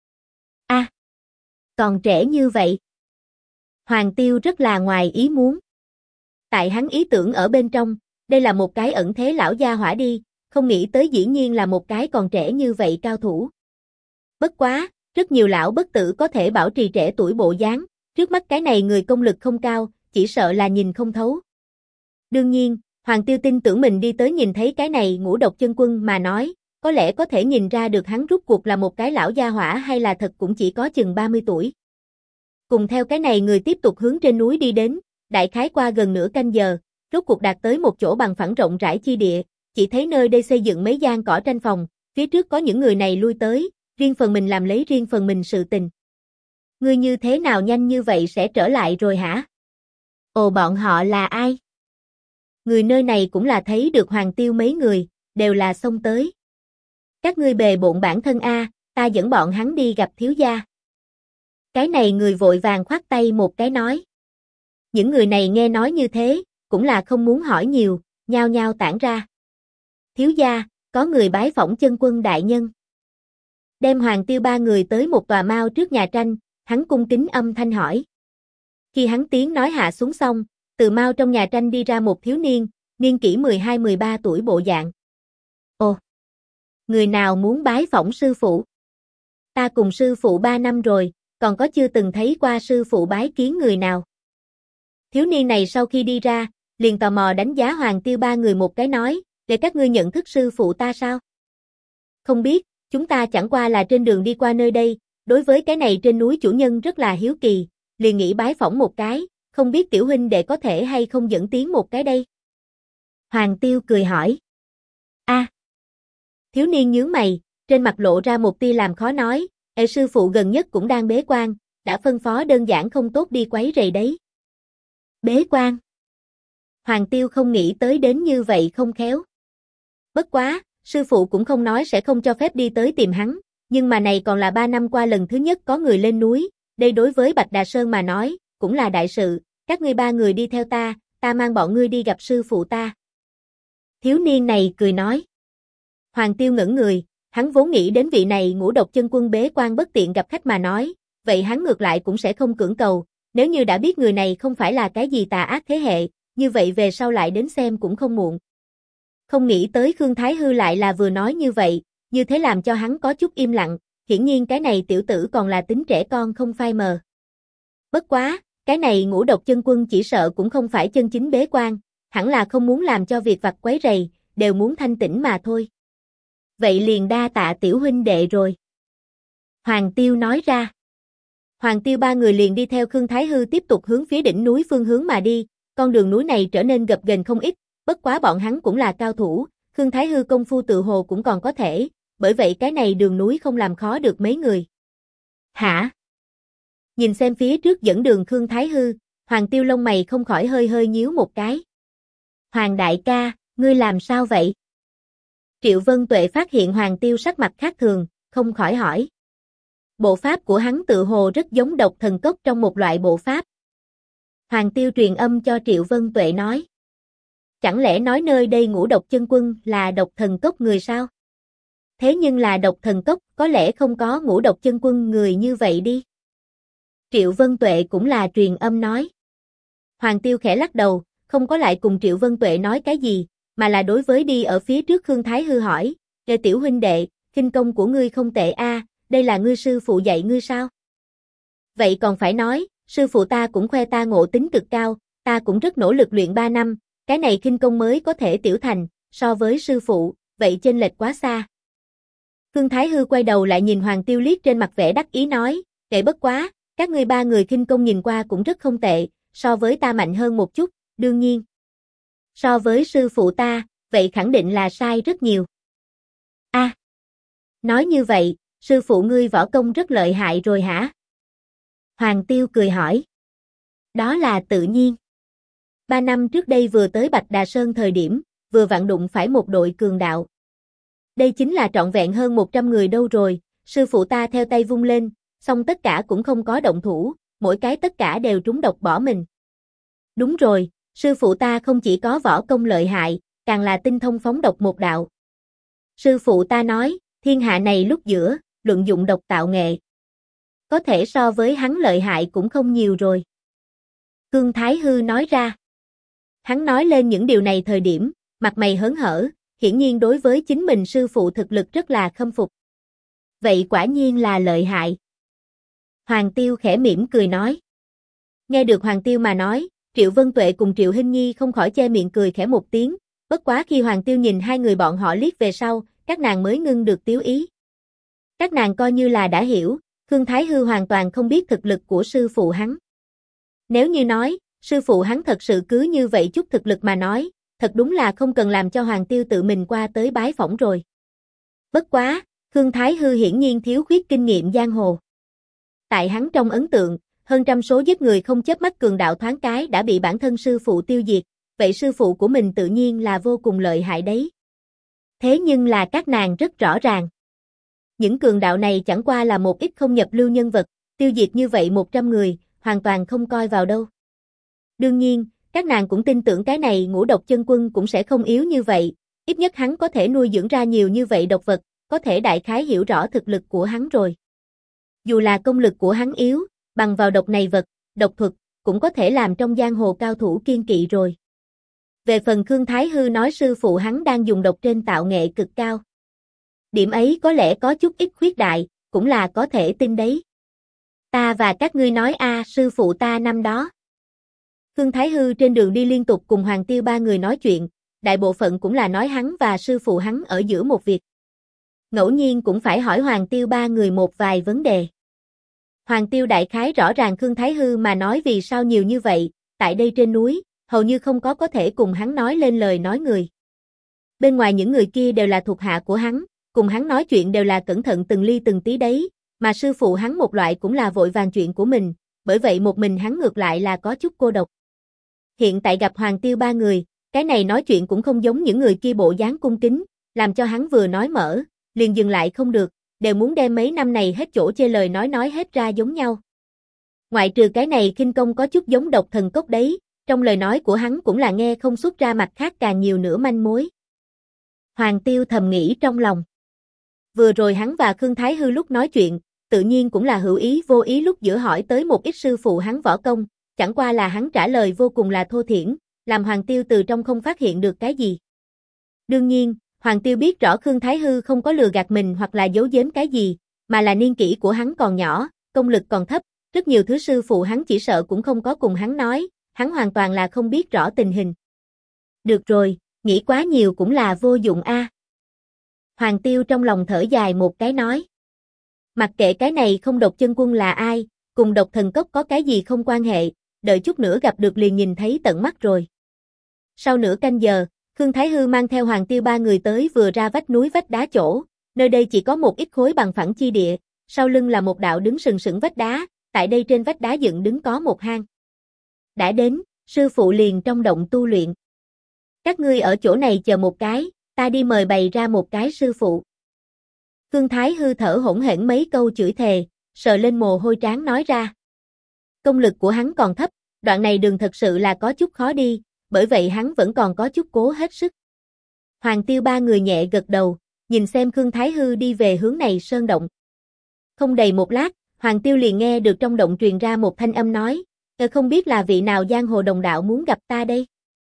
Còn trẻ như vậy. Hoàng Tiêu rất là ngoài ý muốn. Tại hắn ý tưởng ở bên trong, đây là một cái ẩn thế lão gia hỏa đi, không nghĩ tới dĩ nhiên là một cái còn trẻ như vậy cao thủ. Bất quá, rất nhiều lão bất tử có thể bảo trì trẻ tuổi bộ dáng, trước mắt cái này người công lực không cao, chỉ sợ là nhìn không thấu. Đương nhiên, Hoàng Tiêu tin tưởng mình đi tới nhìn thấy cái này Ngũ Độc Chân Quân mà nói, có lẽ có thể nhìn ra được hắn rút cuộc là một cái lão gia hỏa hay là thật cũng chỉ có chừng 30 tuổi. Cùng theo cái này người tiếp tục hướng trên núi đi đến, đại khái qua gần nửa canh giờ, rốt cuộc đạt tới một chỗ bằng phẳng rộng rãi chi địa, chỉ thấy nơi đây xây dựng mấy gian cỏ tranh phòng, phía trước có những người này lui tới, riêng phần mình làm lấy riêng phần mình sự tình. Ngươi như thế nào nhanh như vậy sẽ trở lại rồi hả? Ồ, bọn họ là ai? Người nơi này cũng là thấy được Hoàng Tiêu mấy người, đều là xông tới. Các ngươi bề bộn bản thân a, ta dẫn bọn hắn đi gặp thiếu gia. Cái này người vội vàng khoát tay một cái nói. Những người này nghe nói như thế, cũng là không muốn hỏi nhiều, nhao nhao tản ra. Thiếu gia, có người bái phỏng chân quân đại nhân. Đem Hoàng Tiêu ba người tới một tòa mao trước nhà tranh, hắn cung kính âm thanh hỏi. Khi hắn tiếng nói hạ xuống xong, từ mao trong nhà tranh đi ra một thiếu niên, niên kỷ 12-13 tuổi bộ dạng. Ồ, người nào muốn bái phỏng sư phụ? Ta cùng sư phụ 3 năm rồi, còn có chưa từng thấy qua sư phụ bái kiến người nào. Thiếu niên này sau khi đi ra, liền tò mò đánh giá Hoàng Tiêu ba người một cái nói, để các ngươi nhận thức sư phụ ta sao? Không biết, chúng ta chẳng qua là trên đường đi qua nơi đây, đối với cái này trên núi chủ nhân rất là hiếu kỳ, liền nghĩ bái phỏng một cái, không biết tiểu huynh đệ có thể hay không dẫn tiến một cái đây? Hoàng Tiêu cười hỏi. A. Thiếu niên nhướng mày, trên mặt lộ ra một tia làm khó nói, sư phụ gần nhất cũng đang bế quan, đã phân phó đơn giản không tốt đi quấy rầy đấy. Bế quan. Hoàng Tiêu không nghĩ tới đến như vậy không khéo. Bất quá, sư phụ cũng không nói sẽ không cho phép đi tới tìm hắn, nhưng mà này còn là 3 năm qua lần thứ nhất có người lên núi, đây đối với Bạch Đà Sơn mà nói, cũng là đại sự, các ngươi 3 người đi theo ta, ta mang bọn ngươi đi gặp sư phụ ta. Thiếu niên này cười nói. Hoàng Tiêu ngẩn người, hắn vốn nghĩ đến vị này Ngũ Độc Chân Quân bế quan bất tiện gặp khách mà nói, vậy hắn ngược lại cũng sẽ không cưỡng cầu, nếu như đã biết người này không phải là cái gì tà ác thế hệ, như vậy về sau lại đến xem cũng không muộn. Không nghĩ tới Khương Thái Hư lại là vừa nói như vậy, như thế làm cho hắn có chút im lặng, hiển nhiên cái này tiểu tử còn là tính trẻ con không phai mờ. Bất quá, cái này Ngũ Độc Chân Quân chỉ sợ cũng không phải chân chính bế quan, hẳn là không muốn làm cho việc vặt quấy rầy, đều muốn thanh tĩnh mà thôi. Vậy liền đa tạ tiểu huynh đệ rồi. Hoàng Tiêu nói ra. Hoàng Tiêu ba người liền đi theo Khương Thái Hư tiếp tục hướng phía đỉnh núi phương hướng mà đi, con đường núi này trở nên gập ghềnh không ít, bất quá bọn hắn cũng là cao thủ, Khương Thái Hư công phu tự hồ cũng còn có thể, bởi vậy cái này đường núi không làm khó được mấy người. Hả? Nhìn xem phía trước dẫn đường Khương Thái Hư, Hoàng Tiêu lông mày không khỏi hơi hơi nhíu một cái. Hoàng đại ca, ngươi làm sao vậy? Triệu Vân Tuệ phát hiện Hoàng Tiêu sắc mặt khác thường, không khỏi hỏi. Bộ pháp của hắn tự hồ rất giống độc thần cốc trong một loại bộ pháp. Hoàng Tiêu truyền âm cho Triệu Vân Tuệ nói. Chẳng lẽ nói nơi đây Ngũ Độc Chân Quân là độc thần cốc người sao? Thế nhưng là độc thần cốc có lẽ không có Ngũ Độc Chân Quân người như vậy đi. Triệu Vân Tuệ cũng là truyền âm nói. Hoàng Tiêu khẽ lắc đầu, không có lại cùng Triệu Vân Tuệ nói cái gì, mà là đối với đi ở phía trước Khương Thái Hư hỏi, "Đệ tiểu huynh đệ, khinh công của ngươi không tệ a, đây là ngươi sư phụ dạy ngươi sao?" Vậy còn phải nói, sư phụ ta cũng khoe ta ngộ tính cực cao, ta cũng rất nỗ lực luyện 3 năm, cái này khinh công mới có thể tiểu thành, so với sư phụ, vậy chênh lệch quá xa. Khương Thái Hư quay đầu lại nhìn Hoàng Tiêu liếc trên mặt vẻ đắc ý nói, "Đệ bất quá, các ngươi 3 người khinh công nhìn qua cũng rất không tệ, so với ta mạnh hơn một chút, đương nhiên. So với sư phụ ta, vậy khẳng định là sai rất nhiều." A, nói như vậy, sư phụ ngươi võ công rất lợi hại rồi hả? Hoàng Tiêu cười hỏi. Đó là tự nhiên. 3 năm trước đây vừa tới Bạch Đà Sơn thời điểm, vừa vặn đụng phải một đội cường đạo. Đây chính là trọn vẹn hơn 100 người đâu rồi, sư phụ ta theo tay vung lên, xong tất cả cũng không có động thủ, mỗi cái tất cả đều trúng độc bỏ mình. Đúng rồi, sư phụ ta không chỉ có võ công lợi hại, càng là tinh thông phóng độc một đạo. Sư phụ ta nói, thiên hạ này lúc giữa, luận dụng độc tạo nghệ. Có thể so với hắn lợi hại cũng không nhiều rồi. Khương Thái Hư nói ra. Hắn nói lên những điều này thời điểm, mặt mày hớn hở, hiển nhiên đối với chính mình sư phụ thực lực rất là khâm phục. Vậy quả nhiên là lợi hại. Hoàng Tiêu khẽ mỉm cười nói. Nghe được Hoàng Tiêu mà nói, Triệu Vân Tuệ cùng Triệu Hinh Nhi không khỏi che miệng cười khẽ một tiếng, bất quá khi Hoàng Tiêu nhìn hai người bọn họ liếc về sau, các nàng mới ngưng được tiếu ý. Các nàng coi như là đã hiểu, Khương Thái Hư hoàn toàn không biết thực lực của sư phụ hắn. Nếu như nói, sư phụ hắn thật sự cứ như vậy chút thực lực mà nói, thật đúng là không cần làm cho Hoàng Tiêu tự mình qua tới bái phỏng rồi. Bất quá, Khương Thái Hư hiển nhiên thiếu khuyết kinh nghiệm giang hồ. Tại hắn trong ấn tượng, hơn trăm số giết người không chớp mắt cường đạo thoáng cái đã bị bản thân sư phụ tiêu diệt, vậy sư phụ của mình tự nhiên là vô cùng lợi hại đấy. Thế nhưng là các nàng rất rõ ràng. Những cường đạo này chẳng qua là một ít không nhập lưu nhân vật, tiêu diệt như vậy 100 người, hoàn toàn không coi vào đâu. Đương nhiên, các nàng cũng tin tưởng cái này Ngũ Độc Chân Quân cũng sẽ không yếu như vậy, ít nhất hắn có thể nuôi dưỡng ra nhiều như vậy độc vật, có thể đại khái hiểu rõ thực lực của hắn rồi. Dù là công lực của hắn yếu, bằng vào độc này vật, độc thuật, cũng có thể làm trong giang hồ cao thủ kiên kỵ rồi. Về phần Khương Thái Hư nói sư phụ hắn đang dùng độc trên tạo nghệ cực cao. Điểm ấy có lẽ có chút ít khuyết đại, cũng là có thể tin đấy. Ta và các ngươi nói sư phụ ta năm đó. Khương Thái Hư trên đường đi liên tục cùng Hoàng Tiêu ba người nói chuyện, đại bộ phận cũng là nói hắn và sư phụ hắn ở giữa một việc. Ngẫu nhiên cũng phải hỏi Hoàng Tiêu ba người một vài vấn đề. Hoàng Tiêu đại khái rõ ràng Khương Thái Hư mà nói vì sao nhiều như vậy, tại đây trên núi, hầu như không có thể cùng hắn nói lên lời nói người. Bên ngoài những người kia đều là thuộc hạ của hắn, cùng hắn nói chuyện đều là cẩn thận từng ly từng tí đấy, mà sư phụ hắn một loại cũng là vội vàng chuyện của mình, bởi vậy một mình hắn ngược lại là có chút cô độc. Hiện tại gặp Hoàng Tiêu ba người, cái này nói chuyện cũng không giống những người kia bộ dáng cung kính, làm cho hắn vừa nói mở, liền dừng lại không được, đều muốn đem mấy năm này hết chỗ chê lời nói hết ra giống nhau. Ngoại trừ cái này khinh công có chút giống Độc Thần Cốc đấy, trong lời nói của hắn cũng là nghe không xuất ra mặt khác càng nhiều nữa manh mối. Hoàng Tiêu thầm nghĩ trong lòng. Vừa rồi hắn và Khương Thái Hư lúc nói chuyện, tự nhiên cũng là hữu ý vô ý lúc giữa hỏi tới một ít sư phụ hắn võ công, chẳng qua là hắn trả lời vô cùng là thô thiển, làm Hoàng Tiêu từ trong không phát hiện được cái gì. Đương nhiên, Hoàng Tiêu biết rõ Khương Thái Hư không có lừa gạt mình hoặc là giấu giếm cái gì, mà là niên kỷ của hắn còn nhỏ, công lực còn thấp, rất nhiều thứ sư phụ hắn chỉ sợ cũng không có cùng hắn nói, hắn hoàn toàn là không biết rõ tình hình. Được rồi, nghĩ quá nhiều cũng là vô dụng Hoàng Tiêu trong lòng thở dài một cái nói. Mặc kệ cái này Không Độc Chân Quân là ai, cùng Độc Thần Cốc có cái gì không quan hệ, đợi chút nữa gặp được liền nhìn thấy tận mắt rồi. Sau nửa canh giờ, Khương Thái Hư mang theo Hoàng Tiêu ba người tới vừa ra vách núi vách đá chỗ, nơi đây chỉ có một ít khối bằng phẳng chi địa, sau lưng là một đạo đứng sừng sững vách đá, tại đây trên vách đá dựng đứng có một hang. Đã đến, sư phụ liền trong động tu luyện. Các ngươi ở chỗ này chờ một cái, ta đi mời bày ra một cái sư phụ. Khương Thái Hư thở hổn hển mấy câu chửi thề, sờ lên mồ hôi trán nói ra. Công lực của hắn còn thấp, đoạn này đường thật sự là có chút khó đi, bởi vậy hắn vẫn còn có chút cố hết sức. Hoàng Tiêu ba người nhẹ gật đầu, nhìn xem Khương Thái Hư đi về hướng này sơn động. Không đầy một lát, Hoàng Tiêu liền nghe được trong động truyền ra một thanh âm nói, không biết là vị nào giang hồ đồng đạo muốn gặp ta đây.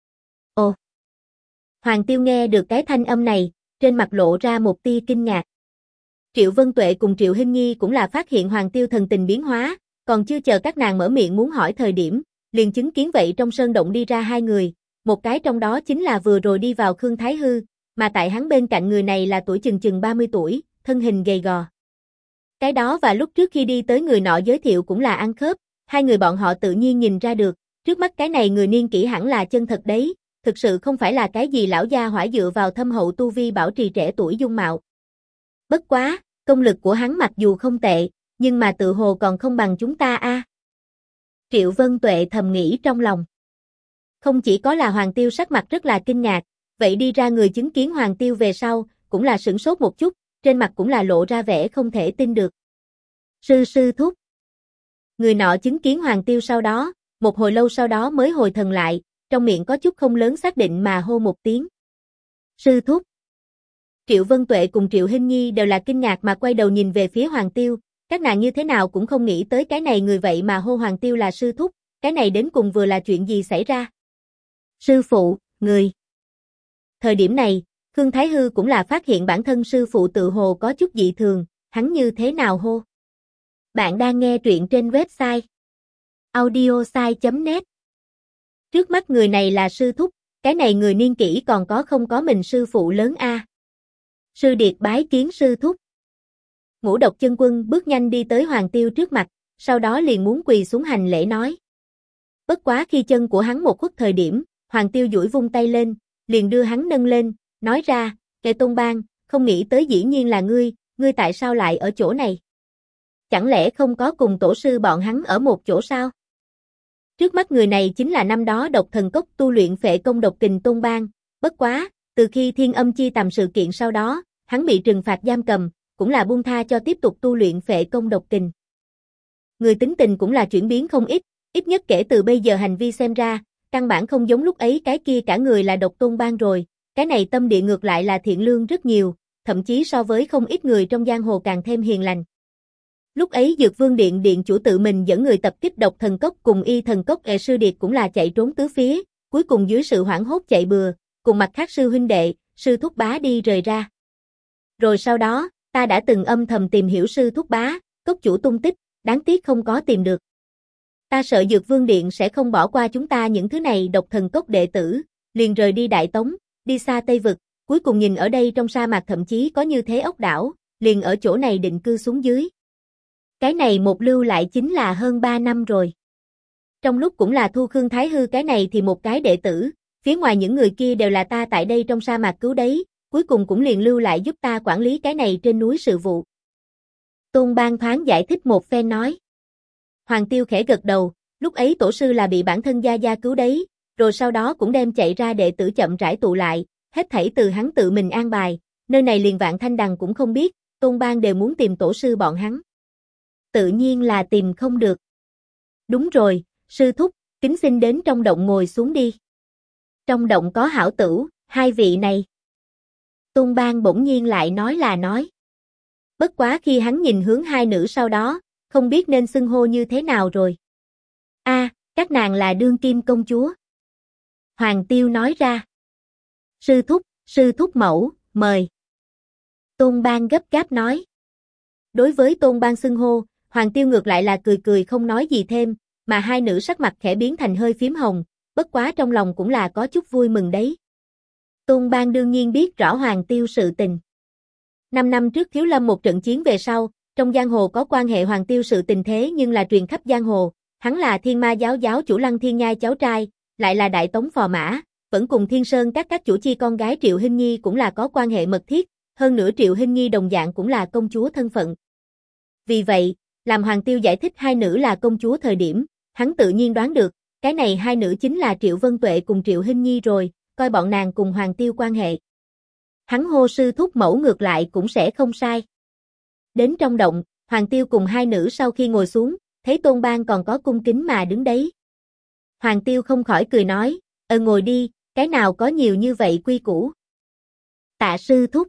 Ồ! Hoàng Tiêu nghe được cái thanh âm này, trên mặt lộ ra một tia kinh ngạc. Triệu Vân Tuệ cùng Triệu Hinh Nhi cũng là phát hiện Hoàng Tiêu thần tình biến hóa, còn chưa chờ các nàng mở miệng muốn hỏi thời điểm, liền chứng kiến vậy trong sơn động đi ra hai người, một cái trong đó chính là vừa rồi đi vào Khương Thái Hư, mà tại hắn bên cạnh người này là tuổi chừng 30 tuổi, thân hình gầy gò. Cái đó và lúc trước khi đi tới người nọ giới thiệu cũng là ăn khớp, hai người bọn họ tự nhiên nhìn ra được, trước mắt cái này người niên kỷ hẳn là chân thật đấy, thực sự không phải là cái gì lão gia hỏa dựa vào thâm hậu tu vi bảo trì trẻ tuổi dung mạo. Bất quá, công lực của hắn mặc dù không tệ, nhưng mà tự hồ còn không bằng chúng ta Triệu Vân Tuệ thầm nghĩ trong lòng. Không chỉ có là Hoàng Tiêu sắc mặt rất là kinh ngạc, vậy đi ra người chứng kiến Hoàng Tiêu về sau, cũng là sửng sốt một chút, trên mặt cũng là lộ ra vẻ không thể tin được. Sư thúc. Người nọ chứng kiến Hoàng Tiêu sau đó, một hồi lâu sau đó mới hồi thần lại, trong miệng có chút không lớn xác định mà hô một tiếng. Sư thúc. Triệu Vân Tuệ cùng Triệu Hinh Nhi đều là kinh ngạc mà quay đầu nhìn về phía Hoàng Tiêu, các nàng như thế nào cũng không nghĩ tới cái này người vậy mà hô Hoàng Tiêu là sư thúc, cái này đến cùng vừa là chuyện gì xảy ra. Sư phụ, người. Thời điểm này, Khương Thái Hư cũng là phát hiện bản thân sư phụ tự hồ có chút dị thường, hắn như thế nào hô. Bạn đang nghe truyện trên website audiosai.net. Trước mắt người này là sư thúc, cái này người niên kỷ còn không có mình sư phụ lớn a. Sư điệt bái kiến sư thúc. Ngũ Độc Chân Quân bước nhanh đi tới Hoàng Tiêu trước mặt, sau đó liền muốn quỳ xuống hành lễ nói. Bất quá khi chân của hắn một khuất thời điểm, Hoàng Tiêu duỗi vung tay lên, liền đưa hắn nâng lên, nói ra, Kệ Tôn Bang, không nghĩ tới dĩ nhiên là ngươi tại sao lại ở chỗ này? Chẳng lẽ không có cùng tổ sư bọn hắn ở một chỗ sao? Trước mắt người này chính là năm đó Độc Thần Cốc tu luyện Phệ Công Độc Kình Tôn Bang, bất quá, từ khi Thiên Âm Chi Tầm sự kiện sau đó, hắn bị trừng phạt giam cầm, cũng là buông tha cho tiếp tục tu luyện Phệ Công Độc Kình. Người tính tình cũng là chuyển biến không ít nhất kể từ bây giờ hành vi xem ra, căn bản không giống lúc ấy cái kia cả người là Độc Tôn Bang rồi, cái này tâm địa ngược lại là thiện lương rất nhiều, thậm chí so với không ít người trong giang hồ càng thêm hiền lành. Lúc ấy Dược Vương Điện điện chủ tự mình dẫn người tập kích Độc Thần Cốc cùng Y Thần Cốc, sư điệt cũng là chạy trốn tứ phía, cuối cùng dưới sự hoảng hốt chạy bừa, cùng mặt khác sư huynh đệ, sư thúc bá đi rời ra. Rồi sau đó, ta đã từng âm thầm tìm hiểu sư thúc bá, cốc chủ tung tích, đáng tiếc không có tìm được. Ta sợ Dược Vương Điện sẽ không bỏ qua chúng ta những thứ này Độc Thần Cốc đệ tử, liền rời đi Đại Tống, đi xa Tây Vực, cuối cùng nhìn ở đây trong sa mạc thậm chí có như thế ốc đảo, liền ở chỗ này định cư xuống dưới. Cái này một lưu lại chính là hơn 3 năm rồi. Trong lúc cũng là thu Khương Thái Hư cái này thì một cái đệ tử, phía ngoài những người kia đều là ta tại đây trong sa mạc cứu đấy, cuối cùng cũng liền lưu lại giúp ta quản lý cái này trên núi sự vụ. Tôn Bang thoáng giải thích một phen nói. Hoàng Tiêu khẽ gật đầu, lúc ấy tổ sư là bị bản thân gia cứu đấy, rồi sau đó cũng đem chạy ra đệ tử chậm rãi tụ lại, hết thảy từ hắn tự mình an bài, nơi này liền Vạn Thanh Đằng cũng không biết, Tôn Bang đều muốn tìm tổ sư bọn hắn. Tự nhiên là tìm không được. Đúng rồi, sư thúc, kính xin đến trong động ngồi xuống đi. Trong động có hảo tửu, hai vị này. Tôn Bang bỗng nhiên lại nói. Bất quá khi hắn nhìn hướng hai nữ sau đó, không biết nên xưng hô như thế nào rồi. Các nàng là đương kim công chúa. Hoàng Tiêu nói ra. Sư thúc mẫu, mời. Tôn Bang gấp gáp nói. Đối với Tôn Bang xưng hô, Hoàng Tiêu ngược lại là cười không nói gì thêm, mà hai nữ sắc mặt khẽ biến thành hơi phím hồng, bất quá trong lòng cũng là có chút vui mừng đấy. Tôn Bang đương nhiên biết rõ Hoàng Tiêu sự tình. 5 năm trước Thiếu Lâm một trận chiến về sau, trong giang hồ có quan hệ Hoàng Tiêu sự tình thế nhưng là truyền khắp giang hồ, hắn là Thiên Ma giáo giáo chủ Lăng Thiên Nhai cháu trai, lại là Đại Tống phò mã, vẫn cùng Thiên Sơn các chủ chi con gái Triệu Hinh Nhi cũng là có quan hệ mật thiết, hơn nữa Triệu Hinh Nhi đồng dạng cũng là công chúa thân phận. Vì vậy, làm Hoàng Tiêu giải thích hai nữ là công chúa thời điểm, hắn tự nhiên đoán được, cái này hai nữ chính là Triệu Vân Tuệ cùng Triệu Hinh Nhi rồi, coi bọn nàng cùng Hoàng Tiêu quan hệ. Hắn hô sư thúc mẫu ngược lại cũng sẽ không sai. Đến trong động, Hoàng Tiêu cùng hai nữ sau khi ngồi xuống, thấy Tôn Bang còn có cung kính mà đứng đấy. Hoàng Tiêu không khỏi cười nói, ngồi đi, cái nào có nhiều như vậy quy củ. Tạ sư thúc.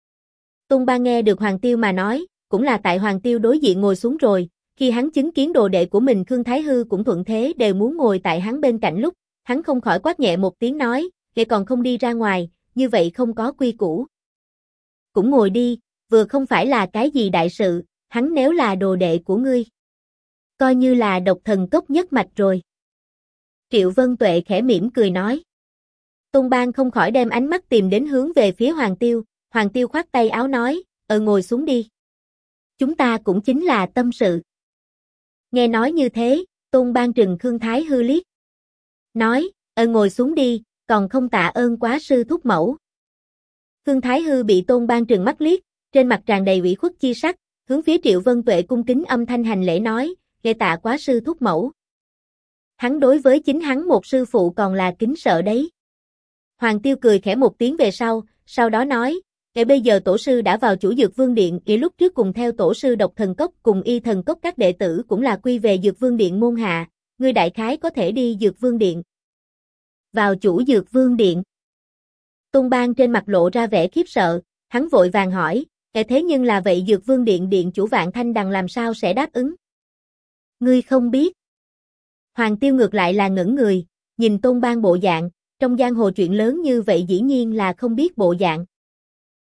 Tôn Bang nghe được Hoàng Tiêu mà nói, cũng là tại Hoàng Tiêu đối diện ngồi xuống rồi, khi hắn chứng kiến đồ đệ của mình Khương Thái Hư cũng thuận thế đều muốn ngồi tại hắn bên cạnh lúc, hắn không khỏi quát nhẹ một tiếng nói, "Kệ còn không đi ra ngoài, như vậy không có quy củ." Cũng ngồi đi, vừa không phải là cái gì đại sự, hắn nếu là đồ đệ của ngươi, coi như là Độc Thần Cốc nhất mạch rồi. Triệu Vân Tuệ khẽ mỉm cười nói. Tôn Bang không khỏi đem ánh mắt tìm đến hướng về phía Hoàng Tiêu khoát tay áo nói, ngồi xuống đi. Chúng ta cũng chính là tâm sự. Nghe nói như thế, Tôn Bang trừng Khương Thái Hư liếc. Nói, ngồi xuống đi, còn không tạ ơn quá sư thúc mẫu. Khương Thái Hư bị Tôn Bang trừng mắt liếc, trên mặt tràn đầy ủy khuất chi sắc, hướng phía Triệu Vân Tuệ cung kính âm thanh hành lễ nói, "Lễ tạ quá sư thúc mẫu." Hắn đối với chính hắn một sư phụ còn là kính sợ đấy. Hoàng Tiêu cười khẽ một tiếng về sau đó nói, bây giờ tổ sư đã vào chủ Dược Vương Điện, lúc trước cùng theo tổ sư Độc Thần Cốc cùng Y Thần Cốc các đệ tử cũng là quy về Dược Vương Điện môn hạ, ngươi đại khái có thể đi Dược Vương Điện." Vào chủ Dược Vương Điện. Tôn Bang trên mặt lộ ra vẻ khiếp sợ, hắn vội vàng hỏi, thế nhưng là vậy Dược Vương Điện điện chủ Vạn Thanh Đằng làm sao sẽ đáp ứng? Ngươi không biết. Hoàng Tiêu ngược lại là ngẩn người, nhìn Tôn Bang bộ dạng, trong giang hồ chuyện lớn như vậy dĩ nhiên là không biết bộ dạng.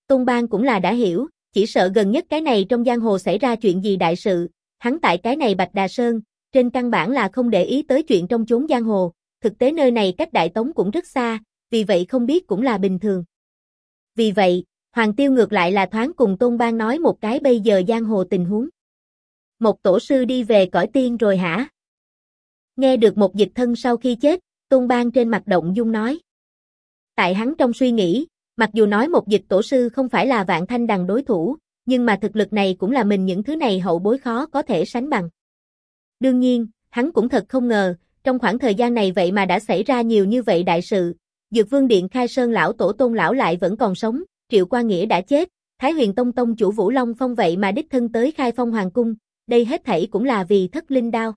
Tôn Bang cũng là đã hiểu, chỉ sợ gần nhất cái này trong giang hồ xảy ra chuyện gì đại sự, hắn tại cái này Bạch Đà Sơn, trên căn bản là không để ý tới chuyện trong chốn giang hồ, thực tế nơi này cách Đại Tống cũng rất xa, vì vậy không biết cũng là bình thường. Vì vậy, Hoàng Tiêu ngược lại là thoáng cùng Tôn Bang nói một cái bây giờ giang hồ tình huống. Một tổ sư đi về cõi tiên rồi hả? Nghe được một dịch thân sau khi chết, Tôn Bang trên mặt động dung nói. Tại hắn trong suy nghĩ, mặc dù nói một dịch tổ sư không phải là Vạn Thanh Đằng đối thủ, nhưng mà thực lực này cũng là mình những thứ này hậu bối khó có thể sánh bằng. Đương nhiên, hắn cũng thật không ngờ, trong khoảng thời gian này vậy mà đã xảy ra nhiều như vậy đại sự. Dược Vương Điện Khai Sơn lão tổ Tôn lão lại vẫn còn sống, Triệu Qua Nghĩa đã chết, Thái Huyền Tông tông chủ Vũ Long Phong vậy mà đích thân tới Khai Phong Hoàng cung, đây hết thảy cũng là vì Thất Linh Đao.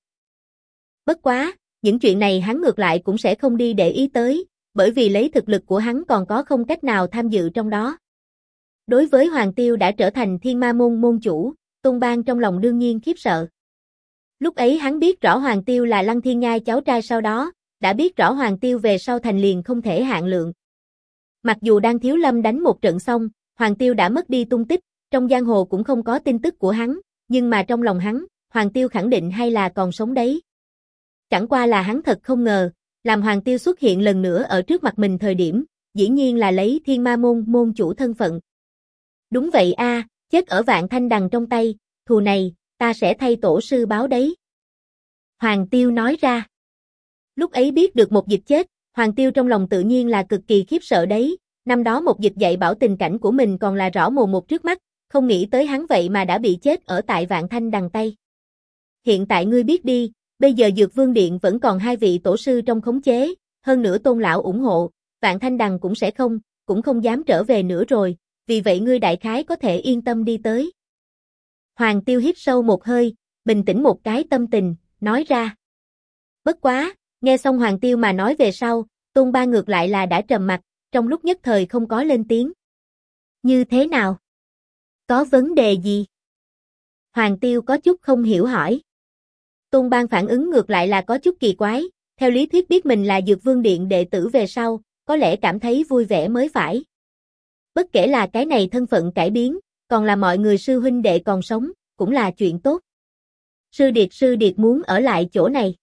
Bất quá, những chuyện này hắn ngược lại cũng sẽ không đi để ý tới, bởi vì lấy thực lực của hắn còn có không cách nào tham dự trong đó. Đối với Hoàng Tiêu đã trở thành Thiên Ma môn môn chủ, Tôn Bang trong lòng đương nhiên khiếp sợ. Lúc ấy hắn biết rõ Hoàng Tiêu là Lăng Thiên Nhai cháu trai sau đó, đã biết rõ Hoàng Tiêu về sau thành liền không thể hạn lượng. Mặc dù đang Thiếu Lâm đánh một trận xong, Hoàng Tiêu đã mất đi tung tích, trong giang hồ cũng không có tin tức của hắn, nhưng mà trong lòng hắn, Hoàng Tiêu khẳng định hay là còn sống đấy. Chẳng qua là hắn thật không ngờ, làm Hoàng Tiêu xuất hiện lần nữa ở trước mặt mình thời điểm, dĩ nhiên là lấy Thiên Ma môn môn chủ thân phận. Đúng vậy a, chết ở Vạn Thanh Đằng trong tay, thù này, ta sẽ thay tổ sư báo đấy. Hoàng Tiêu nói ra. Lúc ấy biết được một dịch chết, Hoàng Tiêu trong lòng tự nhiên là cực kỳ khiếp sợ đấy, năm đó một dịch dạy bảo tình cảnh của mình còn là rõ mồn một trước mắt, không nghĩ tới hắn vậy mà đã bị chết ở tại Vạn Thanh Đằng tay. Hiện tại ngươi biết đi, bây giờ Dược Vương Điện vẫn còn 2 vị tổ sư trong khống chế, hơn nữa Tôn lão ủng hộ, Vạn Thanh Đằng cũng không dám trở về nữa rồi, vì vậy ngươi đại khái có thể yên tâm đi tới. Hoàng Tiêu hít sâu một hơi, bình tĩnh một cái tâm tình, nói ra. Bất quá, nghe xong Hoàng Tiêu mà nói về sau, Tôn Bang ngược lại là đã trầm mặt, trong lúc nhất thời không có lên tiếng. Như thế nào? Có vấn đề gì? Hoàng Tiêu có chút không hiểu hỏi. Tôn Bang phản ứng ngược lại là có chút kỳ quái, theo lý thuyết biết mình là Dược Vương Điện đệ tử về sau, có lẽ cảm thấy vui vẻ mới phải. Bất kể là cái này thân phận cải biến, còn là mọi người sư huynh đệ còn sống, cũng là chuyện tốt. Sư Điệt muốn ở lại chỗ này.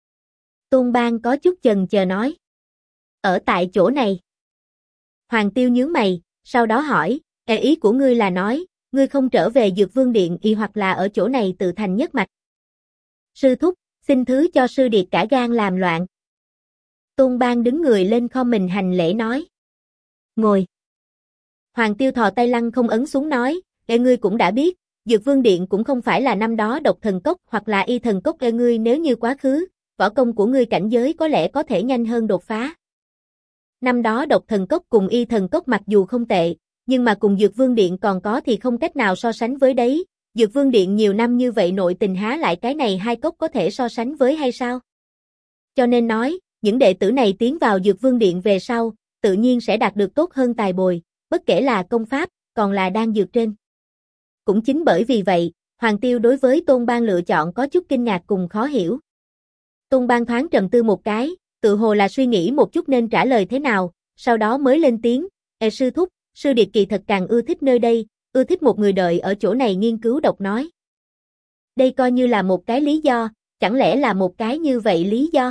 Tôn Bang có chút chần chờ nói. Ở tại chỗ này. Hoàng Tiêu nhướng mày, sau đó hỏi, ý của ngươi là nói, ngươi không trở về Dược Vương Điện hoặc là ở chỗ này tự thành nhất mạch. Sư thúc, xin thứ cho sư Điệt cả gan làm loạn. Tôn Bang đứng người lên khom mình hành lễ nói. Ngồi. Hoàng Tiêu thò tay lăng không ấn xuống nói, ngươi cũng đã biết, Dược Vương Điện cũng không phải là năm đó Độc Thần Cốc hoặc là Y Thần Cốc, ngươi nếu như quá khứ, võ công của ngươi cảnh giới có lẽ có thể nhanh hơn đột phá. Năm đó Độc Thần Cốc cùng Y Thần Cốc mặc dù không tệ, nhưng mà cùng Dược Vương Điện còn có thì không cách nào so sánh với đấy. Dược Vương Điện nhiều năm như vậy nội tình há lại cái này hai cốc có thể so sánh với hay sao? Cho nên nói, những đệ tử này tiến vào Dược Vương Điện về sau, tự nhiên sẽ đạt được tốt hơn tài bồi, bất kể là công pháp, còn là đan dược trên. Cũng chính bởi vì vậy, Hoàng Tiêu đối với Tôn Bang lựa chọn có chút kinh ngạc cùng khó hiểu. Tôn Bang thoáng trầm tư một cái, tự hồ là suy nghĩ một chút nên trả lời thế nào, sau đó mới lên tiếng, sư thúc, sư Điệt kỳ thật càng ưa thích nơi đây, ưa thích một người đợi ở chỗ này nghiên cứu độc nói. Đây coi như là một cái lý do, chẳng lẽ là một cái như vậy lý do?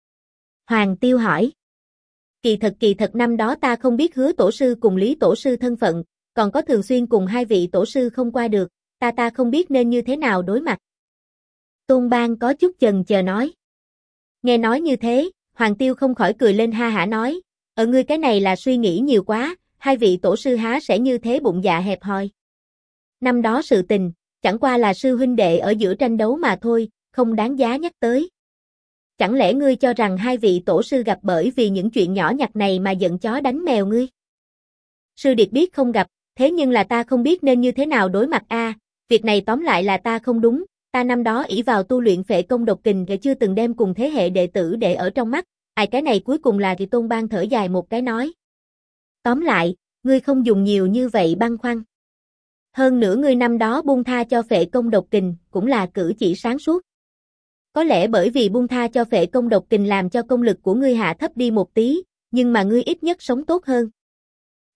Hoàng Tiêu hỏi. Kỳ thật năm đó ta không biết Hứa tổ sư cùng Lý tổ sư thân phận, còn có thường xuyên cùng 2 vị tổ sư không qua được, ta không biết nên như thế nào đối mặt. Tôn Bang có chút chần chờ nói. Nghe nói như thế, Hoàng Tiêu không khỏi cười lên ha hả nói, ở ngươi cái này là suy nghĩ nhiều quá, 2 vị tổ sư há sẽ như thế bụng dạ hẹp hòi. Năm đó sự tình, chẳng qua là sư huynh đệ ở giữa tranh đấu mà thôi, không đáng giá nhắc tới. Chẳng lẽ ngươi cho rằng 2 vị tổ sư gặp bởi vì những chuyện nhỏ nhặt này mà giận chó đánh mèo ngươi? Sư Điệt biết không gặp, thế nhưng là ta không biết nên như thế nào đối mặt a. Việc này tóm lại là ta không đúng, ta năm đó ỷ vào tu luyện Phệ Công Độc Kình và chưa từng đem cùng thế hệ đệ tử để ở trong mắt, cái này cuối cùng là thì Tôn Bang thở dài một cái nói. Tóm lại, ngươi không dùng nhiều như vậy băn khoăn. Hơn nữa ngươi năm đó buông tha cho Phệ Công Độc Kình, cũng là cử chỉ sáng suốt. Có lẽ bởi vì buông tha cho Phệ Công Độc Kình làm cho công lực của ngươi hạ thấp đi một tí, nhưng mà ngươi ít nhất sống tốt hơn.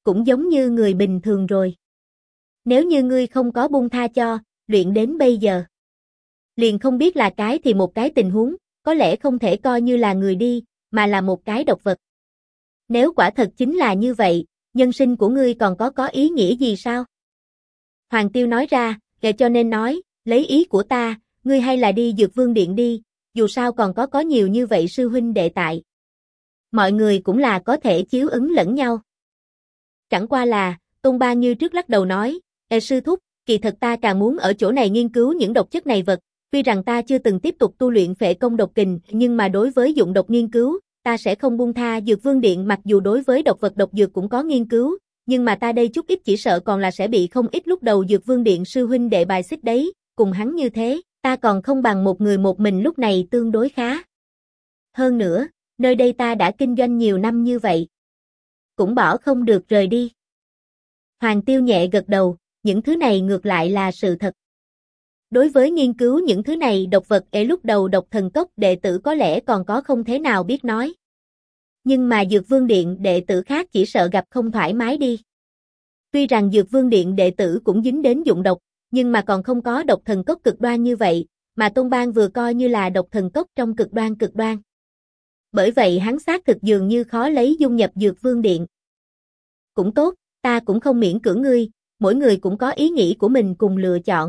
cũng giống như người bình thường rồi. Nếu như ngươi không có buông tha cho, luyện đến bây giờ. Liền không biết là cái thì một cái tình huống, có lẽ không thể coi như là người đi, mà là một cái độc vật. Nếu quả thật chính là như vậy, nhân sinh của ngươi còn có ý nghĩa gì sao? Hoàng Tiêu nói ra, cho nên nói, lấy ý của ta, ngươi hay là đi Dược Vương Điện đi, dù sao còn có nhiều như vậy sư huynh đệ tại. Mọi người cũng là có thể chiếu ứng lẫn nhau. Chẳng qua là, Tôn Ba như trước lắc đầu nói, sư thúc, kỳ thật ta càng muốn ở chỗ này nghiên cứu những độc chất này vật, tuy rằng ta chưa từng tiếp tục tu luyện phệ công độc kình, nhưng mà đối với dụng độc nghiên cứu, ta sẽ không buông tha. Dược Vương Điện mặc dù đối với độc vật độc dược cũng có nghiên cứu, nhưng mà ta đây chút ít chỉ sợ còn là sẽ bị không ít lúc đầu Dược Vương Điện sư huynh đệ bài xích đấy, cùng hắn như thế, ta còn không bằng một người một mình lúc này tương đối khá. Hơn nữa, nơi đây ta đã kinh doanh nhiều năm như vậy, cũng bỏ không được rời đi. Hoàng Tiêu nhẹ gật đầu, những thứ này ngược lại là sự thật. Đối với nghiên cứu những thứ này độc vật ở lúc đầu Độc Thần Cốc đệ tử có lẽ còn có không thế nào biết nói. Nhưng mà Dược Vương Điện đệ tử khác chỉ sợ gặp không thoải mái đi. Tuy rằng Dược Vương Điện đệ tử cũng dính đến dụng độc, nhưng mà còn không có Độc Thần Cốc cực đoan như vậy, mà Tôn Bang vừa coi như là Độc Thần Cốc trong cực đoan. Bởi vậy hắn xác thực dường như khó lấy dung nhập Dược Vương Điện. Cũng tốt, ta cũng không miễn cưỡng ngươi, mỗi người cũng có ý nghĩ của mình cùng lựa chọn.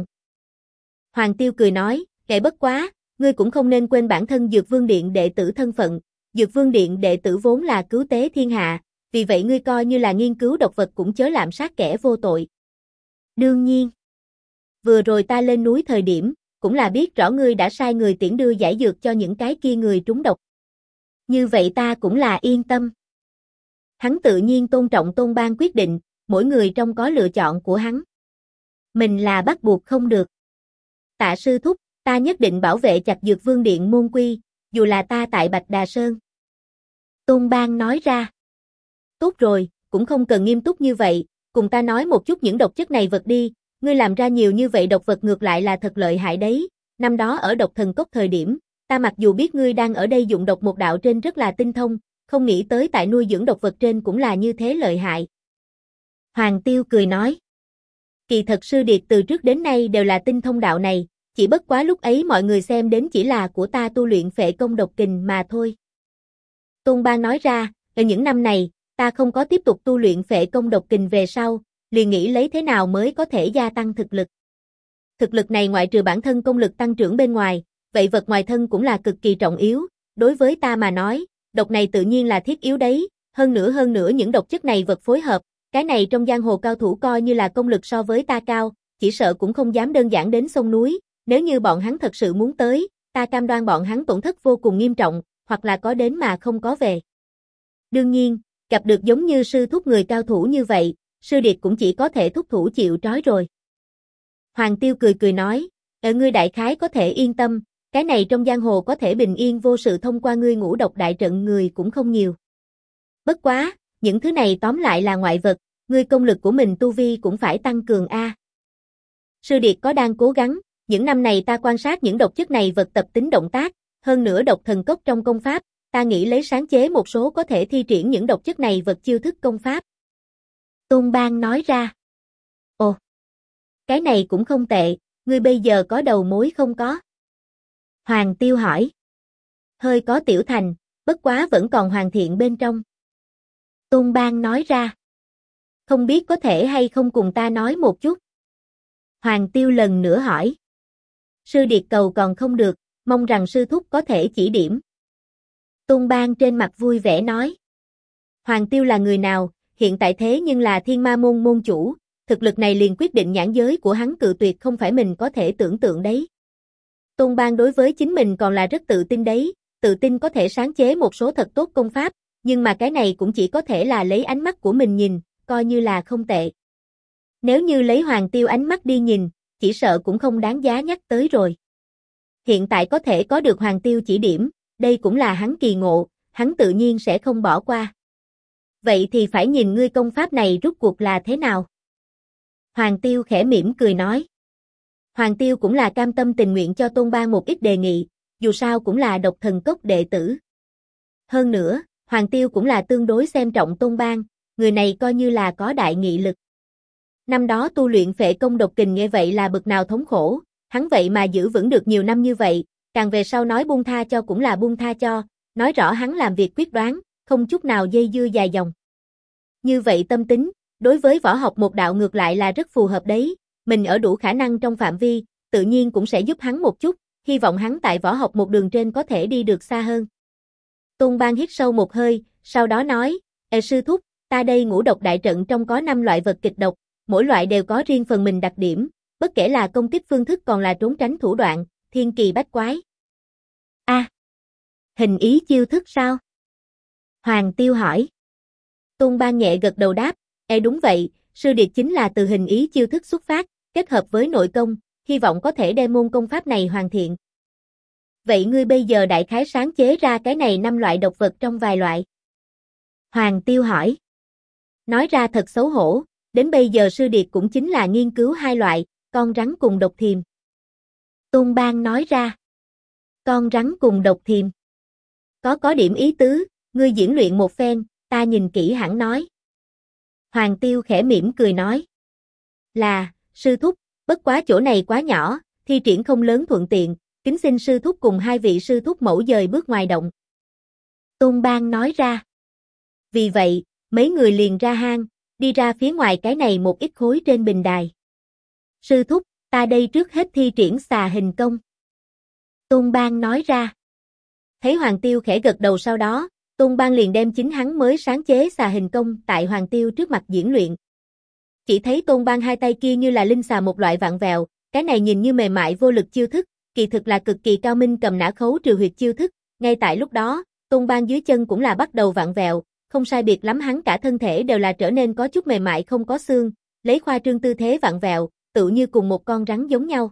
Hoàng Tiêu cười nói, bất quá, ngươi cũng không nên quên bản thân Dược Vương Điện đệ tử thân phận, Dược Vương Điện đệ tử vốn là cứu tế thiên hạ, vì vậy ngươi coi như là nghiên cứu độc vật cũng chớ lạm sát kẻ vô tội. Đương nhiên, vừa rồi ta lên núi thời điểm, cũng là biết rõ ngươi đã sai người tiễn đưa giải dược cho những cái kia người trúng độc. Như vậy ta cũng là yên tâm. Hắn tự nhiên tôn trọng Tôn Bang quyết định, mỗi người trong có lựa chọn của hắn. Mình là bắt buộc không được. Tạ sư thúc, ta nhất định bảo vệ chặt Dược Vương Điện môn quy, dù là ta tại Bạch Đà Sơn. Tôn Bang nói ra. Tốt rồi, cũng không cần nghiêm túc như vậy, cùng ta nói một chút những độc chất này vật đi, ngươi làm ra nhiều như vậy độc vật ngược lại là thật lợi hại đấy, năm đó ở Độc Thần Cốc thời điểm, ta mặc dù biết ngươi đang ở đây dụng độc một đạo trên rất là tinh thông, không nghĩ tới tại nuôi dưỡng độc vật trên cũng là như thế lợi hại. Hoàng Tiêu cười nói. Kỳ thật sư điệt từ trước đến nay đều là tinh thông đạo này, chỉ bất quá lúc ấy mọi người xem đến chỉ là của ta tu luyện phệ công độc kình mà thôi. Tôn Bang nói ra, ở những năm này, ta không có tiếp tục tu luyện phệ công độc kình về sau, liền nghĩ lấy thế nào mới có thể gia tăng thực lực. Thực lực này ngoại trừ bản thân công lực tăng trưởng bên ngoài, vậy vật ngoài thân cũng là cực kỳ trọng yếu, đối với ta mà nói, độc này tự nhiên là thiết yếu đấy, hơn nữa những độc chất này vật phối hợp, cái này trong giang hồ cao thủ coi như là công lực so với ta cao, chỉ sợ cũng không dám đơn giản đến sông núi, nếu như bọn hắn thật sự muốn tới, ta cam đoan bọn hắn tổn thất vô cùng nghiêm trọng, hoặc là có đến mà không có về. Đương nhiên, gặp được giống như sư thúc người cao thủ như vậy, sư điệt cũng chỉ có thể thúc thủ chịu trói rồi. Hoàng Tiêu cười nói, ngươi đại khái có thể yên tâm, cái này trong giang hồ có thể bình yên vô sự thông qua ngươi ngũ độc đại trận người cũng không nhiều. Bất quá, những thứ này tóm lại là ngoại vật, ngươi công lực của mình tu vi cũng phải tăng cường a. Sư điệt có đang cố gắng, những năm này ta quan sát những độc chất này vật tập tính động tác, hơn nữa Độc Thần Cốc trong công pháp, ta nghĩ lấy sáng chế một số có thể thi triển những độc chất này vật chiêu thức công pháp. Tôn Bang nói ra. Ồ, cái này cũng không tệ, ngươi bây giờ có đầu mối không có? Hoàng Tiêu hỏi. Hơi có tiểu thành, bất quá vẫn còn hoàn thiện bên trong. Tôn Bang nói ra. Không biết có thể hay không cùng ta nói một chút? Hoàng Tiêu lần nữa hỏi. Sư điệt cầu còn không được, mong rằng sư thúc có thể chỉ điểm. Tôn Bang trên mặt vui vẻ nói. Hoàng Tiêu là người nào, hiện tại thế nhưng là Thiên Ma môn môn chủ, thực lực này liền quyết định nhãn giới của hắn cự tuyệt không phải mình có thể tưởng tượng đấy. Tôn Bang đối với chính mình còn là rất tự tin đấy, tự tin có thể sáng chế một số thật tốt công pháp, nhưng mà cái này cũng chỉ có thể là lấy ánh mắt của mình nhìn, coi như là không tệ. Nếu như lấy Hoàng Tiêu ánh mắt đi nhìn, chỉ sợ cũng không đáng giá nhắc tới rồi. Hiện tại có thể có được Hoàng Tiêu chỉ điểm, đây cũng là hắn kỳ ngộ, hắn tự nhiên sẽ không bỏ qua. Vậy thì phải nhìn ngươi công pháp này rút cuộc là thế nào? Hoàng Tiêu khẽ mỉm cười nói. Hoàng Tiêu cũng là cam tâm tình nguyện cho Tôn Bang một ít đề nghị, dù sao cũng là Độc Thần Cốc đệ tử. Hơn nữa, Hoàng Tiêu cũng là tương đối xem trọng Tôn Bang, người này coi như là có đại nghị lực. Năm đó tu luyện phệ công độc kình nghe vậy là bực nào thống khổ, hắn vậy mà giữ vững được nhiều năm như vậy, càng về sau nói buông tha cho cũng là buông tha cho, nói rõ hắn làm việc quyết đoán, không chút nào dây dưa dài dòng. Như vậy tâm tính, đối với võ học một đạo ngược lại là rất phù hợp đấy, mình ở đủ khả năng trong phạm vi, tự nhiên cũng sẽ giúp hắn một chút, hy vọng hắn tại võ học một đường trên có thể đi được xa hơn. Tôn Bang hít sâu một hơi, sau đó nói, sư thúc, ta đây ngũ độc đại trận trong có 5 loại vật kịch độc, mỗi loại đều có riêng phần mình đặc điểm, bất kể là công kích phương thức còn là trốn tránh thủ đoạn, thiên kỳ bách quái. Hình ý chiêu thức sao? Hoàng Tiêu hỏi. Tôn Bang nhẹ gật đầu đáp, đúng vậy, sư điệt chính là từ hình ý chiêu thức xuất phát, kết hợp với nội công, hy vọng có thể đem môn công pháp này hoàn thiện. Vậy ngươi bây giờ đại khái sáng chế ra cái này 5 loại độc vật trong vài loại? Hoàng Tiêu hỏi. Nói ra thật xấu hổ, đến bây giờ sư điệt cũng chính là nghiên cứu 2 loại, con rắn cùng độc thiềm. Tôn Bang nói ra. Con rắn cùng độc thiềm. Có điểm ý tứ, ngươi diễn luyện một phen, ta nhìn kỹ hẳn nói. Hoàng Tiêu khẽ mỉm cười nói. Là, sư thúc, bất quá chỗ này quá nhỏ, thi triển không lớn thuận tiện, kính xin sư thúc cùng 2 vị sư thúc mẫu dời bước ngoài động. Tôn Bang nói ra. Vì vậy, mấy người liền ra hang, đi ra phía ngoài cái này một ít khối trên bình đài. Sư thúc, ta đây trước hết thi triển xà hình công. Tôn Bang nói ra. Thấy Hoàng Tiêu khẽ gật đầu sau đó, Tôn Bang liền đem chính hắn mới sáng chế xà hình công tại Hoàng Tiêu trước mặt diễn luyện. Chỉ thấy Tôn Bang 2 tay kia như là linh xà một loại vặn vẹo, cái này nhìn như mềm mại vô lực chiêu thức, kỳ thực là cực kỳ cao minh cầm nã khấu trừ huyệt chiêu thức. Ngay tại lúc đó, Tôn Bang dưới chân cũng là bắt đầu vặn vẹo, không sai biệt lắm hắn cả thân thể đều là trở nên có chút mềm mại không có xương, lấy khoa trương tư thế vặn vẹo, tựa như cùng một con rắn giống nhau.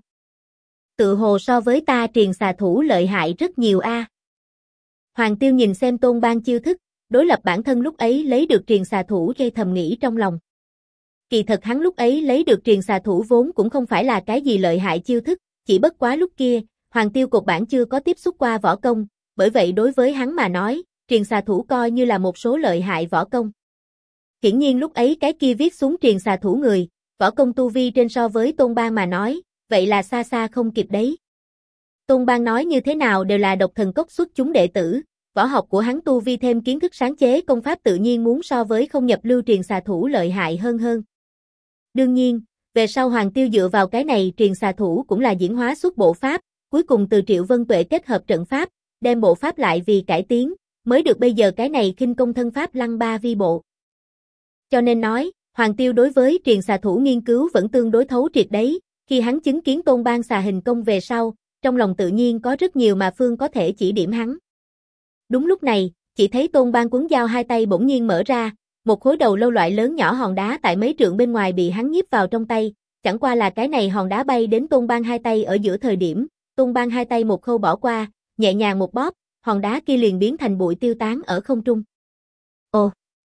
Tự hồ so với ta Triền xà thủ lợi hại rất nhiều a. Hoàng Tiêu nhìn xem Tôn Bang chiêu thức, đối lập bản thân lúc ấy lấy được Triền xà thủ gây thầm nghĩ trong lòng. Kỳ thật hắn lúc ấy lấy được Triền xà thủ vốn cũng không phải là cái gì lợi hại chiêu thức, chỉ bất quá lúc kia, Hoàng Tiêu cột bản chưa có tiếp xúc qua võ công, bởi vậy đối với hắn mà nói, Triền xà thủ coi như là một số lợi hại võ công. Hiển nhiên lúc ấy cái kia viết xuống Triền xà thủ người, võ công tu vi trên so với Tôn Bang mà nói, vậy là xa xa không kịp đấy. Tôn Bang nói như thế nào đều là độc thần cốc xuất chúng đệ tử, võ học của hắn tu vi thêm kiến thức sáng chế công pháp tự nhiên muốn so với không nhập lưu Triền xà thủ lợi hại hơn. Đương nhiên, về sau Hoàng Tiêu dựa vào cái này Triền xà thủ cũng là diễn hóa xuất bộ pháp, cuối cùng từ Triệu Vân Tuệ kết hợp trận pháp, đem bộ pháp lại vì cải tiến, mới được bây giờ cái này khinh công thân pháp lăng ba vi bộ. Cho nên nói, Hoàng Tiêu đối với Triền xà thủ nghiên cứu vẫn tương đối thấu triệt đấy, khi hắn chứng kiến Tôn Bang xà hình công về sau, trong lòng tự nhiên có rất nhiều mà phương có thể chỉ điểm hắn. Đúng lúc này, chỉ thấy Tôn Bang cuốn dao 2 tay bỗng nhiên mở ra, một khối đầu lâu loại lớn nhỏ hòn đá tại mấy trượng bên ngoài bị hắn nhiếp vào trong tay, chẳng qua là cái này hòn đá bay đến Tôn Bang 2 tay ở giữa thời điểm, Tôn Bang 2 tay một khâu bỏ qua, nhẹ nhàng một bóp, hòn đá kia liền biến thành bụi tiêu tán ở không trung. Ồ!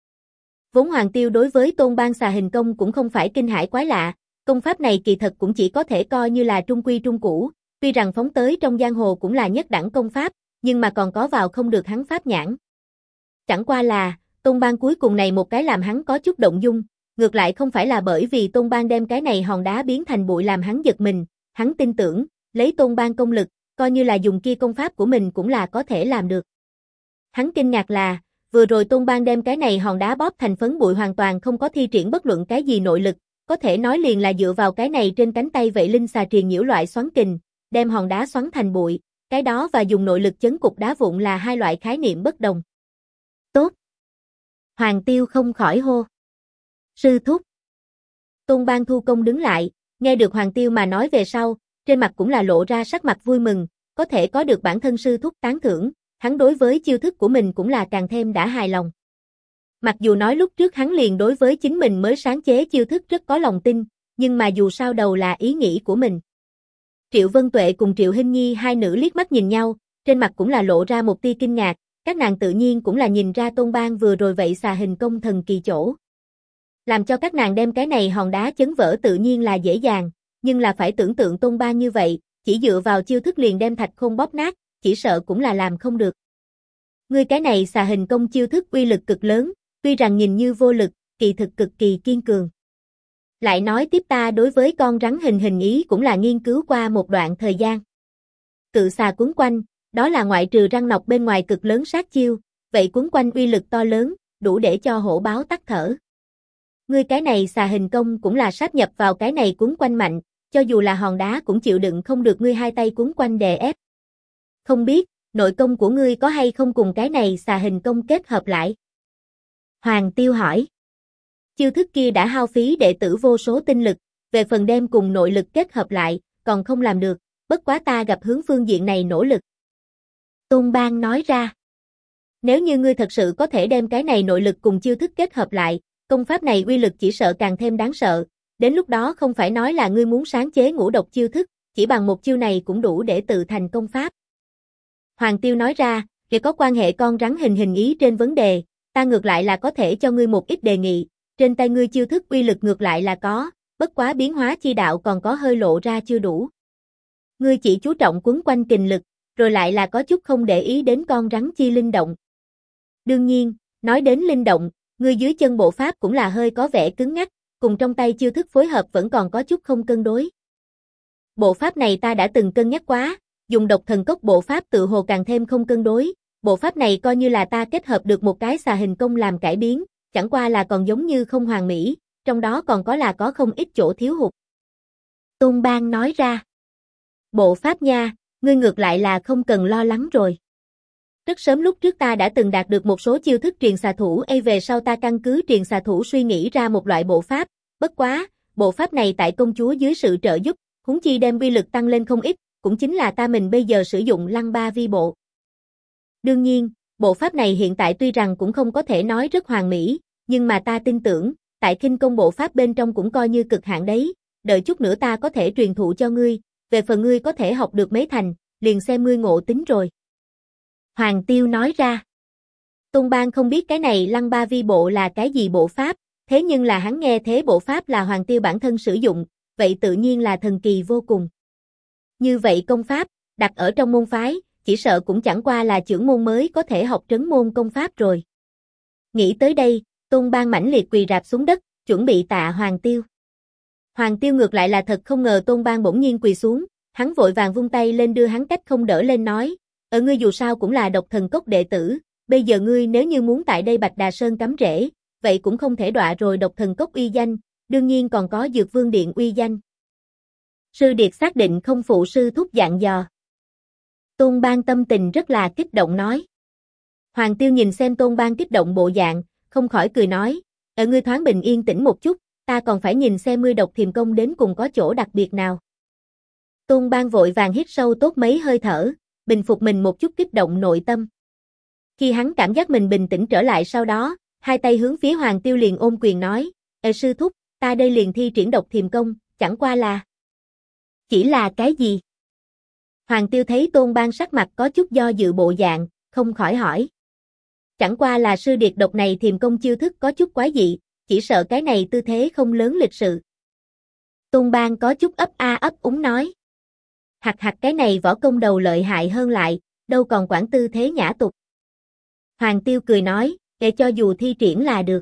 Vốn Hoàng Tiêu đối với Tôn Bang xà hình công cũng không phải kinh hãi quái lạ, công pháp này kỳ thật cũng chỉ có thể coi như là trung quy trung cũ, tuy rằng phóng tới trong giang hồ cũng là nhất đẳng công pháp, nhưng mà còn có vào không được hắn pháp nhãn. Chẳng qua là, Tôn Bang cuối cùng này một cái làm hắn có chút động dung, ngược lại không phải là bởi vì Tôn Bang đem cái này hòn đá biến thành bụi làm hắn giật mình, hắn tin tưởng, lấy Tôn Bang công lực, coi như là dùng kia công pháp của mình cũng là có thể làm được. Hắn kinh ngạc là, vừa rồi Tôn Bang đem cái này hòn đá bóp thành phấn bụi hoàn toàn không có thi triển bất luận cái gì nội lực, có thể nói liền là dựa vào cái này trên cánh tay vậy linh xà triền nhiễu loại xoắn kình, đem hòn đá xoắn thành bụi, cái đó và dùng nội lực chấn cục đá vụn là 2 loại khái niệm bất đồng. Tốt! Hoàng Tiêu không khỏi hô. Sư thúc! Tôn Bang thu công đứng lại, nghe được Hoàng Tiêu mà nói về sau, trên mặt cũng là lộ ra sắc mặt vui mừng, có thể có được bản thân sư thúc tán thưởng, hắn đối với chiêu thức của mình cũng là càng thêm đã hài lòng. Mặc dù nói lúc trước hắn liền đối với chính mình mới sáng chế chiêu thức rất có lòng tin, nhưng mà dù sao đầu là ý nghĩ của mình. Triệu Vân Tuệ cùng Triệu Hinh Nhi 2 nữ liếc mắt nhìn nhau, trên mặt cũng là lộ ra một tia kinh ngạc, các nàng tự nhiên cũng là nhìn ra Tôn Bang vừa rồi vậy xà hình công thần kỳ chỗ. Làm cho các nàng đem cái này hòn đá chấn vỡ tự nhiên là dễ dàng, nhưng là phải tưởng tượng Tôn Bang như vậy, chỉ dựa vào chiêu thức liền đem thạch khôn bóp nát, chỉ sợ cũng là làm không được. Ngươi cái này xà hình công chiêu thức uy lực cực lớn, tuy rằng nhìn như vô lực, kỳ thực cực kỳ kiên cường. Lại nói tiếp ta đối với con rắn hình ý cũng là nghiên cứu qua một đoạn thời gian. Cự xà quấn quanh, đó là ngoại trừ răng nọc bên ngoài cực lớn sát chiêu, vậy quấn quanh uy lực to lớn, đủ để cho hổ báo tắt thở. Ngươi cái này xà hình công cũng là sáp nhập vào cái này quấn quanh mạnh, cho dù là hòn đá cũng chịu đựng không được ngươi hai tay quấn quanh đè ép. Không biết, nội công của ngươi có hay không cùng cái này xà hình công kết hợp lại? Hoàng Tiêu hỏi. Chiêu thức kia đã hao phí đệ tử vô số tinh lực, về phần đem cùng nội lực kết hợp lại, còn không làm được, bất quá ta gặp hướng phương diện này nỗ lực. Tôn Bang nói ra. Nếu như ngươi thật sự có thể đem cái này nội lực cùng chiêu thức kết hợp lại, công pháp này uy lực chỉ sợ càng thêm đáng sợ, đến lúc đó không phải nói là ngươi muốn sáng chế ngũ độc chiêu thức, chỉ bằng một chiêu này cũng đủ để tự thành công pháp. Hoàng Tiêu nói ra, vì có quan hệ con rắn hình ý trên vấn đề, ta ngược lại là có thể cho ngươi một ít đề nghị, trên tay ngươi chiêu thức uy lực ngược lại là có, bất quá biến hóa chi đạo còn có hơi lộ ra chưa đủ. Ngươi chỉ chú trọng quấn quanh kình lực, rồi lại là có chút không để ý đến con rắn chi linh động. Đương nhiên, nói đến linh động, ngươi dưới chân bộ pháp cũng là hơi có vẻ cứng ngắc, cùng trong tay chiêu thức phối hợp vẫn còn có chút không cân đối. Bộ pháp này ta đã từng cân nhắc quá, dùng độc thần cốc bộ pháp tự hồ càng thêm không cân đối, bộ pháp này coi như là ta kết hợp được một cái xà hình công làm cải biến, chẳng qua là còn giống như không hoàn mỹ, trong đó còn có không ít chỗ thiếu hụt. Tôn Bang nói ra. Bộ pháp nha, ngươi ngược lại là không cần lo lắng rồi. Rất sớm lúc trước ta đã từng đạt được một số chiêu thức truyền xà thủ, về sau ta căn cứ truyền xà thủ suy nghĩ ra một loại bộ pháp, bất quá, bộ pháp này tại công chúa dưới sự trợ giúp, huống chi đem uy lực tăng lên không ít, cũng chính là ta mình bây giờ sử dụng lăng ba vi bộ. Đương nhiên, bộ pháp này hiện tại tuy rằng cũng không có thể nói rất hoàn mỹ, nhưng mà ta tin tưởng, tại khinh công bộ pháp bên trong cũng coi như cực hạn đấy, đợi chút nữa ta có thể truyền thụ cho ngươi, về phần ngươi có thể học được mấy thành, liền xem ngươi ngộ tính rồi. Hoàng Tiêu nói ra. Tôn Bang không biết cái này lăng ba vi bộ là cái gì bộ pháp, thế nhưng là hắn nghe thế bộ pháp là Hoàng Tiêu bản thân sử dụng, vậy tự nhiên là thần kỳ vô cùng. Như vậy công pháp, đặt ở trong môn phái, chỉ sợ cũng chẳng qua là chưởng môn mới có thể học trấn môn công pháp rồi. Nghĩ tới đây, Tôn Bang mãnh liệt quỳ rạp xuống đất, chuẩn bị tạ Hoàng Tiêu. Hoàng Tiêu ngược lại là thật không ngờ Tôn Bang bỗng nhiên quỳ xuống, hắn vội vàng vung tay lên đưa hắn cách không đỡ lên nói, ở ngươi dù sao cũng là độc thần cốc đệ tử, bây giờ ngươi nếu như muốn tại đây Bạch Đà Sơn cắm rễ, vậy cũng không thể đọa rồi độc thần cốc uy danh, đương nhiên còn có Dược Vương Điện uy danh. Sư Điệt xác định không phụ sư thúc dặn dò. Tôn Bang tâm tình rất là kích động nói. Hoàng Tiêu nhìn xem Tôn Bang kích động bộ dạng, không khỏi cười nói, ở ngươi thoáng bình yên tĩnh một chút, ta còn phải nhìn xem ngươi độc thiềm công đến cùng có chỗ đặc biệt nào. Tôn Bang vội vàng hít sâu tốt mấy hơi thở, bình phục mình một chút kích động nội tâm. Khi hắn cảm giác mình bình tĩnh trở lại sau đó, hai tay hướng phía Hoàng Tiêu liền ôm quyền nói, sư thúc, ta đây liền thi triển độc thiềm công, chẳng qua là... Chỉ là cái gì? Hoàng Tiêu thấy Tôn Bang sắc mặt có chút do dự bộ dạng, không khỏi hỏi. Chẳng qua là sư điệt độc này thiềm công chiêu thức có chút quái dị, chỉ sợ cái này tư thế không lớn lịch sự. Tôn Bang có chút ấp a ấp úng nói. Hạt cái này võ công đầu lợi hại hơn lại, đâu còn quản tư thế nhã tục. Hoàng Tiêu cười nói, để cho dù thi triển là được.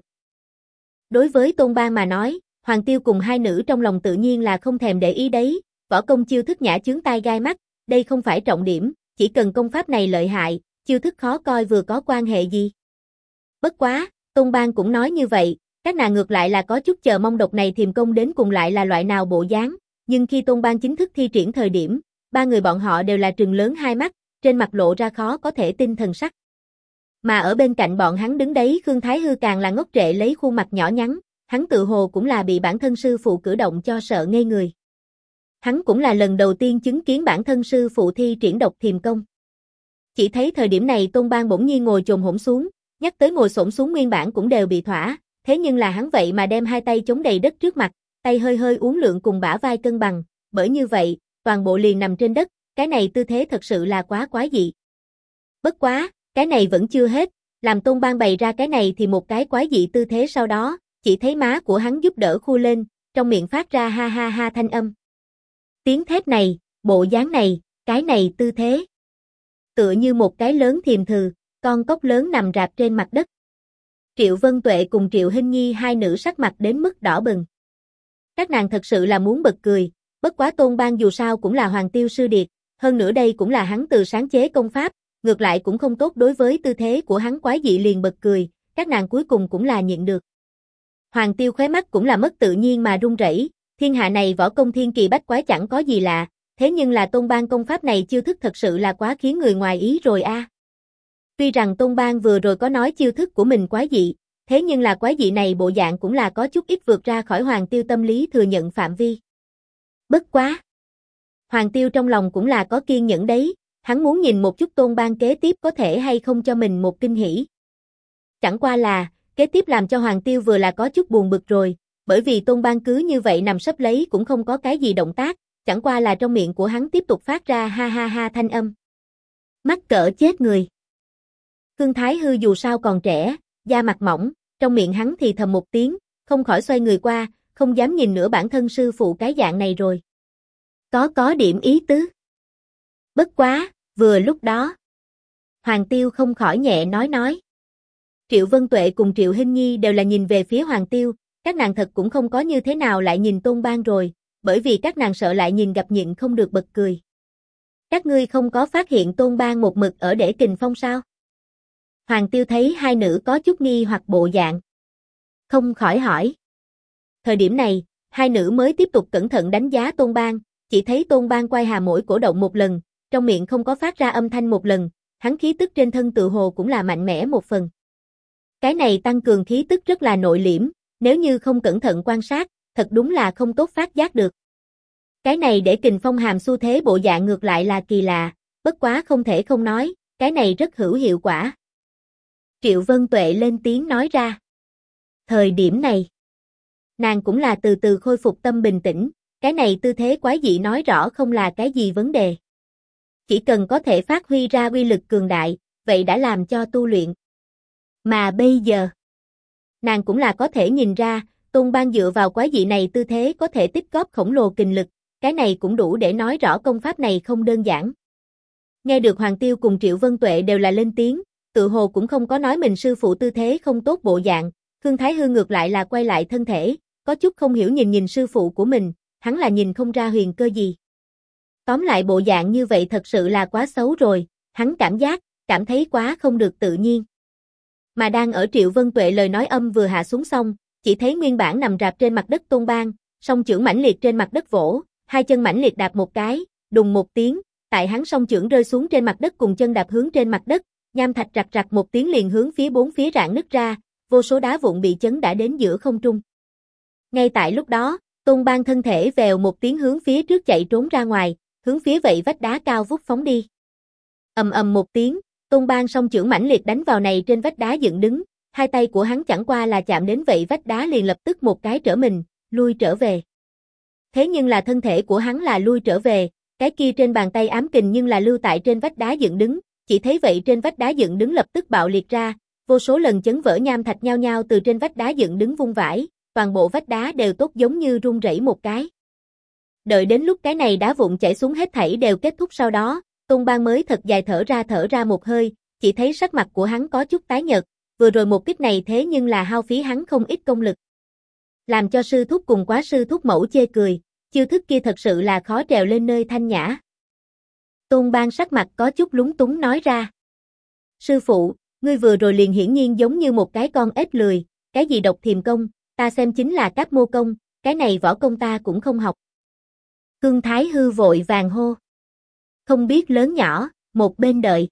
Đối với Tôn Bang mà nói, Hoàng Tiêu cùng hai nữ trong lòng tự nhiên là không thèm để ý đấy, võ công chiêu thức nhã chướng tai gai mắt, đây không phải trọng điểm, chỉ cần công pháp này lợi hại, chiêu thức khó coi vừa có quan hệ gì. Bất quá, Tôn Bang cũng nói như vậy, các nàng ngược lại là có chút chờ mong độc này thiềm công đến cùng lại là loại nào bộ dáng, nhưng khi Tôn Bang chính thức thi triển thời điểm, ba người bọn họ đều là trừng lớn hai mắt, trên mặt lộ ra khó có thể tin thần sắc. Mà ở bên cạnh bọn hắn đứng đấy Khương Thái Hư càng là ngốc trệ lấy khuôn mặt nhỏ nhắn, hắn tự hồ cũng là bị bản thân sư phụ cử động cho sợ ngây người. Hắn cũng là lần đầu tiên chứng kiến bản thân sư phụ thi triển độc thiềm công. Chỉ thấy thời điểm này Tôn Bang bỗng nhiên ngồi chồm hổm xuống, nhắc tới ngồi xổm xuống nguyên bản cũng đều bị thỏa, thế nhưng là hắn vậy mà đem hai tay chống đầy đất trước mặt, tay hơi hơi uốn lượn cùng bả vai cân bằng, bởi như vậy, toàn bộ liền nằm trên đất, cái này tư thế thật sự là quá quái dị. Bất quá, cái này vẫn chưa hết, làm Tôn Bang bày ra cái này thì một cái quái dị tư thế sau đó, chỉ thấy má của hắn giúp đỡ khu lên, trong miệng phát ra ha ha ha thanh âm. Tiếng thét này, bộ dáng này, cái này tư thế. Tựa như một cái lớn thiềm thừ, con cóc lớn nằm rạp trên mặt đất. Triệu Vân Tuệ cùng Triệu Hinh Nhi hai nữ sắc mặt đến mức đỏ bừng. Các nàng thật sự là muốn bật cười, bất quá Tôn Bang dù sao cũng là Hoàng Tiêu sư điệt, hơn nữa đây cũng là hắn từ sáng chế công pháp, ngược lại cũng không tốt đối với tư thế của hắn quái dị liền bật cười, các nàng cuối cùng cũng là nhịn được. Hoàng Tiêu khóe mắt cũng là mất tự nhiên mà run rẩy, thiên hạ này võ công thiên kỳ bách quái chẳng có gì lạ, thế nhưng là Tôn Bang công pháp này chiêu thức thật sự là quá khiến người ngoài ý rồi a. Tuy rằng Tôn Bang vừa rồi có nói chiêu thức của mình quái dị, thế nhưng là quái dị này bộ dạng cũng là có chút ít vượt ra khỏi Hoàng Tiêu tâm lý thừa nhận phạm vi. Bất quá. Hoàng Tiêu trong lòng cũng là có kiên nhẫn đấy, hắn muốn nhìn một chút Tôn Bang kế tiếp có thể hay không cho mình một kinh hỉ. Chẳng qua là, kế tiếp làm cho Hoàng Tiêu vừa là có chút buồn bực rồi, bởi vì Tôn Bang cứ như vậy nằm sấp lấy cũng không có cái gì động tác, chẳng qua là trong miệng của hắn tiếp tục phát ra ha ha ha thanh âm. Mắc cỡ chết người. Khương Thái Hư dù sao còn trẻ, da mặt mỏng, trong miệng hắn thì thầm một tiếng, không khỏi xoay người qua, không dám nhìn nữa bản thân sư phụ cái dạng này rồi. Có điểm ý tứ. Bất quá, vừa lúc đó. Hoàng Tiêu không khỏi nhẹ nói. Triệu Vân Tuệ cùng Triệu Hinh Nhi đều là nhìn về phía Hoàng Tiêu, các nàng thật cũng không có như thế nào lại nhìn Tôn Bang rồi, bởi vì các nàng sợ lại nhìn gặp nhịn không được bật cười. Các ngươi không có phát hiện Tôn Bang một mực ở để kình phong sao? Hoàng Tiêu thấy hai nữ có chút nghi hoặc bộ dạng. Không khỏi hỏi. Thời điểm này, hai nữ mới tiếp tục cẩn thận đánh giá Tôn Bang, chỉ thấy Tôn Bang quay hà mỗi cổ động một lần, trong miệng không có phát ra âm thanh một lần, hắn khí tức trên thân tự hồ cũng là mạnh mẽ một phần. Cái này tăng cường khí tức rất là nội liễm, nếu như không cẩn thận quan sát, thật đúng là không tốt phát giác được. Cái này để kình phong hàm xu thế bộ dạng ngược lại là kỳ lạ, bất quá không thể không nói, cái này rất hữu hiệu quả. Triệu Vân Tuệ lên tiếng nói ra. Thời điểm này, nàng cũng là từ từ khôi phục tâm bình tĩnh, cái này tư thế quái dị nói rõ không là cái gì vấn đề. Chỉ cần có thể phát huy ra uy lực cường đại, vậy đã làm cho tu luyện. Mà bây giờ, nàng cũng là có thể nhìn ra, Tôn Bang dựa vào quái dị này tư thế có thể tích góp khổng lồ kình lực, cái này cũng đủ để nói rõ công pháp này không đơn giản. Nghe được Hoàng Tiêu cùng Triệu Vân Tuệ đều là lên tiếng, tự hồ cũng không có nói mình sư phụ tư thế không tốt bộ dạng, Khương Thái Hư ngược lại là quay lại thân thể, có chút không hiểu nhìn sư phụ của mình, hắn là nhìn không ra huyền cơ gì. Tóm lại bộ dạng như vậy thật sự là quá xấu rồi, hắn cảm thấy quá không được tự nhiên. Mà đang ở Triệu Vân Tuệ lời nói âm vừa hạ xuống xong, chỉ thấy nguyên bản nằm rạp trên mặt đất Tôn Bang, song chưởng mãnh liệt trên mặt đất vỗ, hai chân mãnh liệt đạp một cái, đùng một tiếng, tại hắn song chưởng rơi xuống trên mặt đất cùng chân đạp hướng trên mặt đất, nham thạch rạc rạc một tiếng liền hướng phía bốn phía rạn nứt ra, vô số đá vụn bị chấn đã đến giữa không trung. Ngay tại lúc đó, Tôn Bang thân thể vèo một tiếng hướng phía trước chạy trốn ra ngoài, hướng phía vậy vách đá cao vút phóng đi. Ầm một tiếng, Tôn Bang song chưởng mãnh liệt đánh vào này trên vách đá dựng đứng, hai tay của hắn chẳng qua là chạm đến vậy vách đá liền lập tức một cái trở mình, lui trở về. Thế nhưng là thân thể của hắn là lui trở về, cái kia trên bàn tay ám kình nhưng là lưu tại trên vách đá dựng đứng, chỉ thấy vậy trên vách đá dựng đứng lập tức bạo liệt ra, vô số lần chấn vỡ nham thạch nhao nhao từ trên vách đá dựng đứng vung vãi, toàn bộ vách đá đều tốt giống như rung rẩy một cái. Đợi đến lúc cái này đá vụn chảy xuống hết thảy đều kết thúc sau đó, Tôn Bang mới thật dài thở ra một hơi, chỉ thấy sắc mặt của hắn có chút tái nhợt, vừa rồi một kích này thế nhưng là hao phí hắn không ít công lực. Làm cho sư thúc cùng quá sư thúc mẫu chê cười, chiêu thức kia thật sự là khó trèo lên nơi thanh nhã. Tôn Bang sắc mặt có chút lúng túng nói ra. Sư phụ, ngươi vừa rồi liền hiển nhiên giống như một cái con ếch lười, cái gì độc thiềm công, ta xem chính là cáp mô công, cái này võ công ta cũng không học. Khương Thái Hư vội vàng hô. Không biết lớn nhỏ, một bên đợi.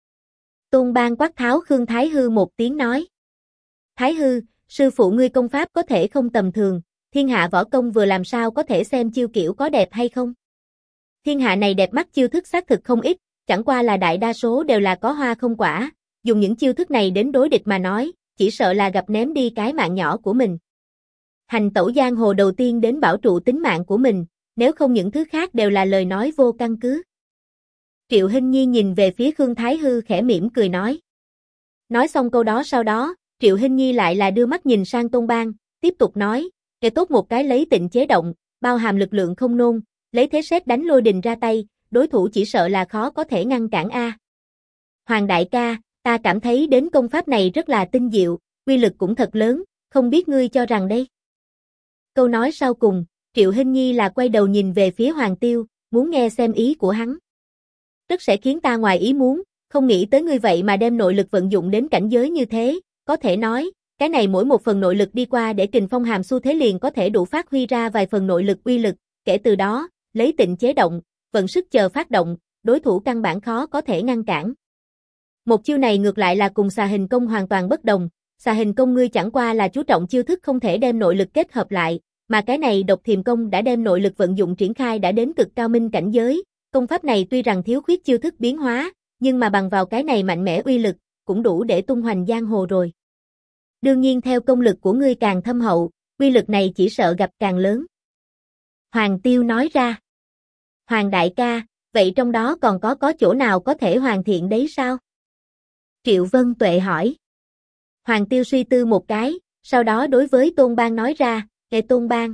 Tôn Bang quát tháo Khương Thái Hư một tiếng nói. Thái Hư, sư phụ ngươi công pháp có thể không tầm thường, thiên hạ võ công vừa làm sao có thể xem chiêu kiểu có đẹp hay không? Thiên hạ này đẹp mắt chiêu thức xác thực không ít, chẳng qua là đại đa số đều là có hoa không quả, dùng những chiêu thức này đến đối địch mà nói, chỉ sợ là gặp ném đi cái mạng nhỏ của mình. Hành tẩu giang hồ đầu tiên đến bảo trụ tính mạng của mình, nếu không những thứ khác đều là lời nói vô căn cứ. Triệu Hinh Nhi nhìn về phía Khương Thái Hư khẽ mỉm cười nói. Nói xong câu đó sau đó, Triệu Hinh Nhi lại là đưa mắt nhìn sang Tôn Bang, tiếp tục nói, kẻ tốt một cái lấy tịnh chế động, bao hàm lực lượng không nôn, lấy thế sét đánh lôi đình ra tay, đối thủ chỉ sợ là khó có thể ngăn cản a. Hoàng đại ca, ta cảm thấy đến công pháp này rất là tinh diệu, uy lực cũng thật lớn, không biết ngươi cho rằng đây. Câu nói sau cùng, Triệu Hinh Nhi là quay đầu nhìn về phía Hoàng Tiêu, muốn nghe xem ý của hắn. Rất sẽ khiến ta ngoài ý muốn, không nghĩ tới ngươi vậy mà đem nội lực vận dụng đến cảnh giới như thế, có thể nói, cái này mỗi một phần nội lực đi qua để Kình Phong Hàm xu thế liền có thể đủ phát huy ra vài phần nội lực uy lực, kể từ đó, lấy tịnh chế động, vận sức chờ phát động, đối thủ căn bản khó có thể ngăn cản. Một chiêu này ngược lại là cùng xà hình công hoàn toàn bất đồng, xà hình công ngươi chẳng qua là chú trọng chiêu thức không thể đem nội lực kết hợp lại, mà cái này độc thiềm công đã đem nội lực vận dụng triển khai đã đến cực cao minh cảnh giới, công pháp này tuy rằng thiếu khuyết chiêu thức biến hóa, nhưng mà bằng vào cái này mạnh mẽ uy lực, cũng đủ để tung hoành giang hồ rồi. Đương nhiên theo công lực của ngươi càng thâm hậu, uy lực này chỉ sợ gặp càng lớn. Hoàng Tiêu nói ra. Hoàng đại ca, vậy trong đó còn có chỗ nào có thể hoàn thiện đấy sao? Triệu Vân Tuệ hỏi. Hoàng Tiêu suy tư một cái, sau đó đối với Tôn Bang nói ra, nghe Tôn Bang.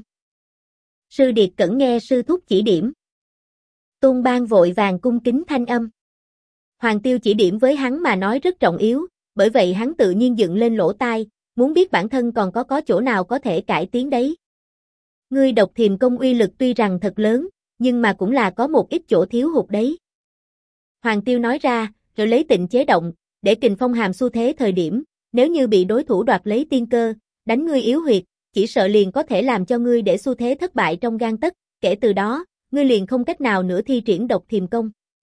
Sư điệt cẩn nghe sư thúc chỉ điểm. Tôn Bang vội vàng cung kính thanh âm. Hoàng Tiêu chỉ điểm với hắn mà nói rất trọng yếu, bởi vậy hắn tự nhiên dựng lên lỗ tai, muốn biết bản thân còn có chỗ nào có thể cải tiến đấy. Ngươi độc thiềm công uy lực tuy rằng thật lớn, nhưng mà cũng là có một ít chỗ thiếu hụt đấy. Hoàng Tiêu nói ra, rồi lấy tịnh chế động, để Kình Phong Hàm xu thế thời điểm, nếu như bị đối thủ đoạt lấy tiên cơ, đánh ngươi yếu huyệt, chỉ sợ liền có thể làm cho ngươi để xu thế thất bại trong gang tấc, kể từ đó, ngươi liền không cách nào nữa thi triển độc thiềm công.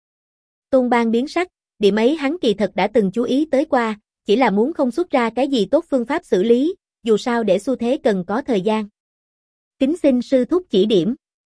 Tôn Bang biến sắc, điểm ấy hắn kỳ thật đã từng chú ý tới qua, chỉ là muốn không xuất ra cái gì tốt phương pháp xử lý, dù sao để xu thế cần có thời gian. Kính xin sư thúc chỉ điểm.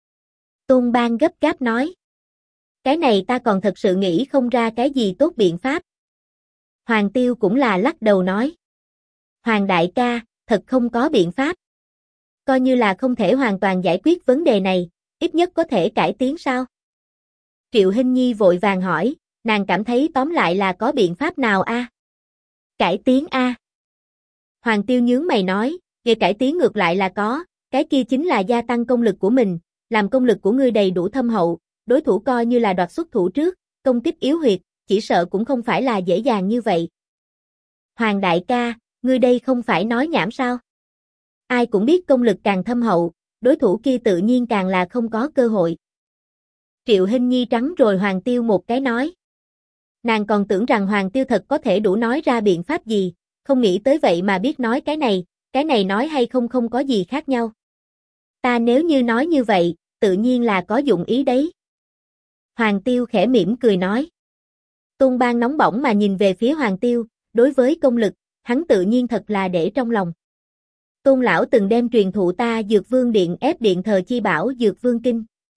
Tôn Bang gấp gáp nói. Cái này ta còn thật sự nghĩ không ra cái gì tốt biện pháp. Hoàng Tiêu cũng là lắc đầu nói. Hoàng đại ca, thật không có biện pháp. Coi như là không thể hoàn toàn giải quyết vấn đề này, ít nhất có thể cải tiến sao? Triệu Hinh Nhi vội vàng hỏi, nàng cảm thấy tóm lại là có biện pháp nào a? Cải tiến a? Hoàng Tiêu nhướng mày nói, về cải tiến ngược lại là có, cái kia chính là gia tăng công lực của mình, làm công lực của ngươi đầy đủ thâm hậu, đối thủ coi như là đoạt xuất thủ trước, công kích yếu huyệt, chỉ sợ cũng không phải là dễ dàng như vậy. Hoàng đại ca, ngươi đây không phải nói nhảm sao? Ai cũng biết công lực càng thâm hậu, đối thủ kia tự nhiên càng là không có cơ hội. Triệu Hinh Nhi trắng rồi Hoàng Tiêu một cái nói. Nàng còn tưởng rằng Hoàng Tiêu thật có thể đủ nói ra biện pháp gì, không nghĩ tới vậy mà biết nói cái này nói hay không không có gì khác nhau. Ta nếu như nói như vậy, tự nhiên là có dụng ý đấy. Hoàng Tiêu khẽ mỉm cười nói. Tôn Bang nóng bỏng mà nhìn về phía Hoàng Tiêu, đối với công lực, hắn tự nhiên thật là để trong lòng. Tôn lão từng đem truyền thụ ta Dược Vương Điện ép điện thờ chi bảo Dược Vương Kinh.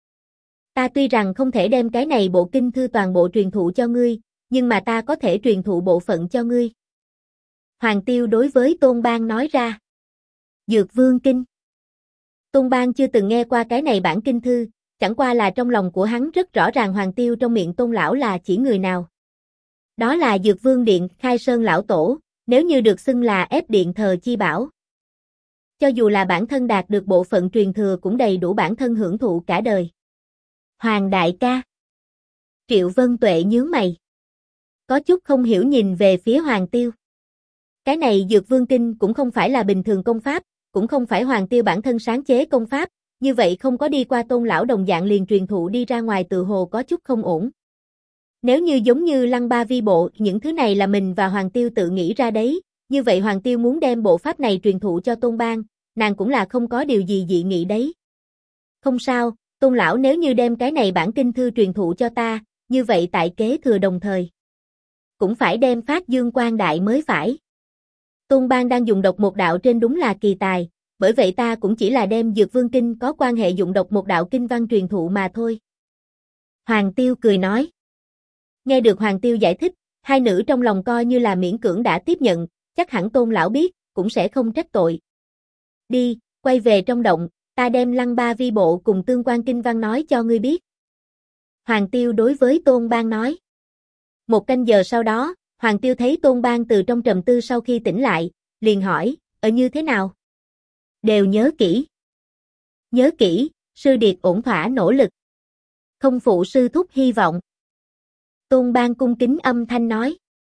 Ta tuy rằng không thể đem cái này bộ kinh thư toàn bộ truyền thụ cho ngươi, nhưng mà ta có thể truyền thụ bộ phận cho ngươi. Hoàng Tiêu đối với Tôn Bang nói ra. Dược Vương Kinh. Tôn Bang chưa từng nghe qua cái này bản kinh thư, chẳng qua là trong lòng của hắn rất rõ ràng Hoàng Tiêu trong miệng Tôn lão là chỉ người nào. Đó là Dược Vương Điện Khai Sơn lão tổ, nếu như được xưng là ép điện thờ chi bảo. Cho dù là bản thân đạt được bộ phận truyền thừa cũng đầy đủ bản thân hưởng thụ cả đời. Hoàng đại ca. Triệu Vân Tuệ nhướng mày. Có chút không hiểu nhìn về phía Hoàng Tiêu. Cái này Dược Vương Kinh cũng không phải là bình thường công pháp, cũng không phải Hoàng Tiêu bản thân sáng chế công pháp, như vậy không có đi qua Tôn lão đồng dạng liền truyền thụ đi ra ngoài tự hồ có chút không ổn. Nếu như giống như Lăng Ba Vi Bộ, những thứ này là mình và Hoàng Tiêu tự nghĩ ra đấy, như vậy Hoàng Tiêu muốn đem bộ pháp này truyền thụ cho Tôn Bang, nàng cũng là không có điều gì dị nghị đấy. Không sao, Tôn lão nếu như đem cái này bản kinh thư truyền thụ cho ta, như vậy tại kế thừa đồng thời. Cũng phải đem phát dương quang đại mới phải. Tôn Bang đang dùng độc một đạo trên đúng là kỳ tài, bởi vậy ta cũng chỉ là đem Dược Vương Kinh có quan hệ dụng độc một đạo kinh văn truyền thụ mà thôi. Hoàng Tiêu cười nói. Nghe được Hoàng Tiêu giải thích, hai nữ trong lòng coi như là miễn cưỡng đã tiếp nhận, chắc hẳn Tôn lão biết, cũng sẽ không trách tội. Đi, quay về trong động, ta đem Lăng Ba Vi Bộ cùng tương quan kinh văn nói cho ngươi biết. Hoàng Tiêu đối với Tôn Bang nói. Một canh giờ sau đó, Hoàng Tiêu thấy Tôn Bang từ trong trầm tư sau khi tỉnh lại, liền hỏi, ở như thế nào? Đều nhớ kỹ. Nhớ kỹ, sư điệt ổn thỏa nỗ lực. Không phụ sư thúc hy vọng. Tôn Bang cung kính âm thanh nói.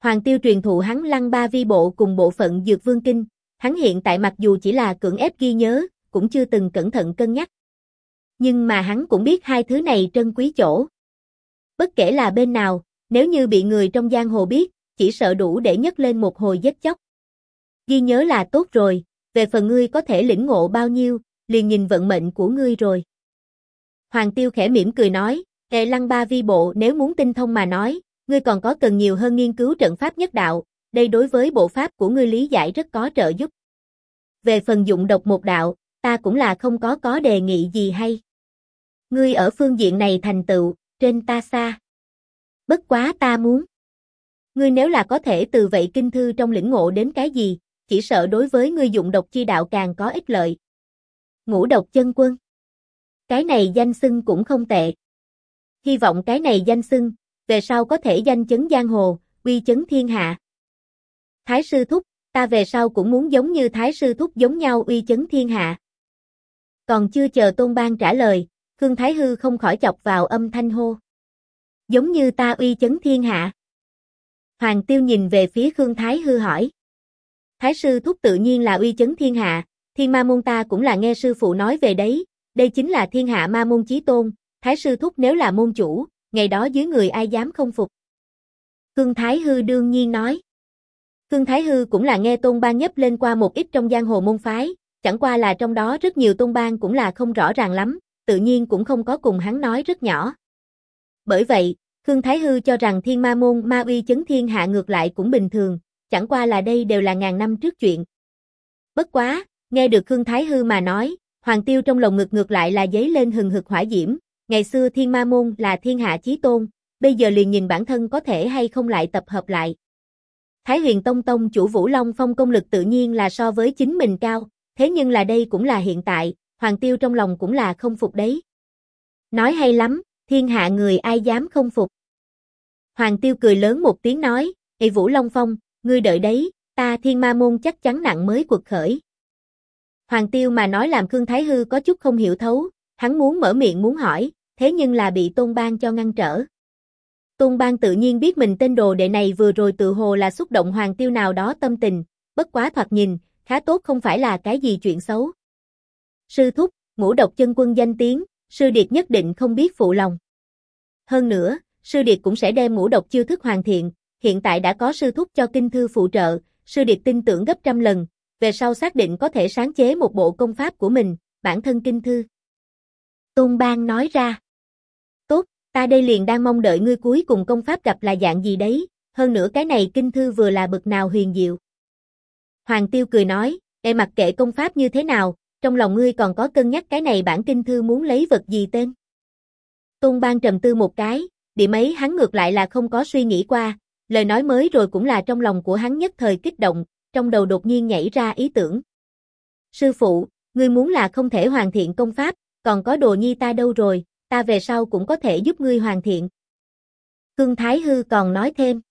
Hoàng Tiêu truyền thụ hắn Lăng Ba Vi Bộ cùng bộ phận Dược Vương Kinh, hắn hiện tại mặc dù chỉ là cưỡng ép ghi nhớ, cũng chưa từng cẩn thận cân nhắc. Nhưng mà hắn cũng biết hai thứ này trân quý chỗ. Bất kể là bên nào, nếu như bị người trong giang hồ biết, chỉ sợ đủ để nhấc lên một hồi giết chóc. Ghi nhớ là tốt rồi, về phần ngươi có thể lĩnh ngộ bao nhiêu, liền nhìn vận mệnh của ngươi rồi. Hoàng Tiêu khẽ mỉm cười nói, Lăng Ba Vi Bộ nếu muốn tinh thông mà nói, ngươi còn có cần nhiều hơn nghiên cứu trận pháp nhất đạo, đây đối với bộ pháp của ngươi lý giải rất có trợ giúp. Về phần dụng độc một đạo, ta cũng là không có đề nghị gì hay. Ngươi ở phương diện này thành tựu, trên ta xa. Bất quá ta muốn. Ngươi nếu là có thể từ vậy kinh thư trong lĩnh ngộ đến cái gì, chỉ sợ đối với ngươi dụng độc chi đạo càng có ích lợi. Ngũ độc chân quân. Cái này danh xưng cũng không tệ. Hy vọng cái này danh xưng, về sau có thể danh chấn giang hồ, uy chấn thiên hạ. Thái sư thúc, ta về sau cũng muốn giống như Thái sư thúc giống nhau uy chấn thiên hạ. Còn chưa chờ Tôn Bang trả lời, Khương Thái Hư không khỏi chọc vào âm thanh hô. Giống như ta uy chấn thiên hạ. Hoàng Tiêu nhìn về phía Khương Thái Hư hỏi. Thái sư thúc tự nhiên là uy chấn thiên hạ, Thiên Ma môn ta cũng là nghe sư phụ nói về đấy, đây chính là thiên hạ ma môn chí tôn, Thái sư thúc nếu là môn chủ, ngày đó dưới người ai dám không phục. Khương Thái Hư đương nhiên nói. Khương Thái Hư cũng là nghe Tôn Bang nhấp lên qua một ít trong giang hồ môn phái, chẳng qua là trong đó rất nhiều Tôn Bang cũng là không rõ ràng lắm, tự nhiên cũng không có cùng hắn nói rất nhỏ. Bởi vậy, Khương Thái Hư cho rằng Thiên Ma môn ma uy chấn thiên hạ ngược lại cũng bình thường, chẳng qua là đây đều là ngàn năm trước chuyện. Bất quá, nghe được Khương Thái Hư mà nói, Hoàng Tiêu trong lòng ngược lại là dấy lên hừng hực hỏa diễm, ngày xưa Thiên Ma môn là thiên hạ chí tôn, bây giờ liền nhìn bản thân có thể hay không lại tập hợp lại. Thái Huyền Tông tông chủ Vũ Long Phong công lực tự nhiên là so với chính mình cao, thế nhưng là đây cũng là hiện tại, Hoàng Tiêu trong lòng cũng là không phục đấy. Nói hay lắm, thiên hạ người ai dám không phục. Hoàng Tiêu cười lớn một tiếng nói, Ê Vũ Long Phong, ngươi đợi đấy, ta Thiên Ma môn chắc chắn nặng mới quật khởi. Hoàng Tiêu mà nói làm Khương Thái Hư có chút không hiểu thấu, hắn muốn mở miệng muốn hỏi, thế nhưng là bị Tôn Bang cho ngăn trở. Tôn Bang tự nhiên biết mình tên đồ đệ này vừa rồi tự hồ là xúc động Hoàng Tiêu nào đó tâm tình, bất quá thoạt nhìn, khá tốt không phải là cái gì chuyện xấu. Sư thúc, Ngũ độc chân quân danh tiếng, sư điệt nhất định không biết phụ lòng. Hơn nữa, sư điệt cũng sẽ đem ngũ độc chiêu thức hoàn thiện, hiện tại đã có sư thúc cho kinh thư phụ trợ, sư điệt tin tưởng gấp trăm lần, về sau xác định có thể sáng chế một bộ công pháp của mình, bản thân kinh thư. Tôn Bang nói ra. Tốt, ta đây liền đang mong đợi ngươi cuối cùng công pháp gặp là dạng gì đấy, hơn nữa cái này kinh thư vừa là bậc nào huyền diệu. Hoàng Tiêu cười nói, mặc kệ công pháp như thế nào, trong lòng ngươi còn có cân nhắc cái này bản kinh thư muốn lấy vật gì tên. Tôn Bang trầm tư một cái, điểm ấy hắn ngược lại là không có suy nghĩ qua, lời nói mới rồi cũng là trong lòng của hắn nhất thời kích động, trong đầu đột nhiên nhảy ra ý tưởng. Sư phụ, ngươi muốn là không thể hoàn thiện công pháp, còn có đồ nhi ta đâu rồi, ta về sau cũng có thể giúp ngươi hoàn thiện. Khương Thái Hư còn nói thêm.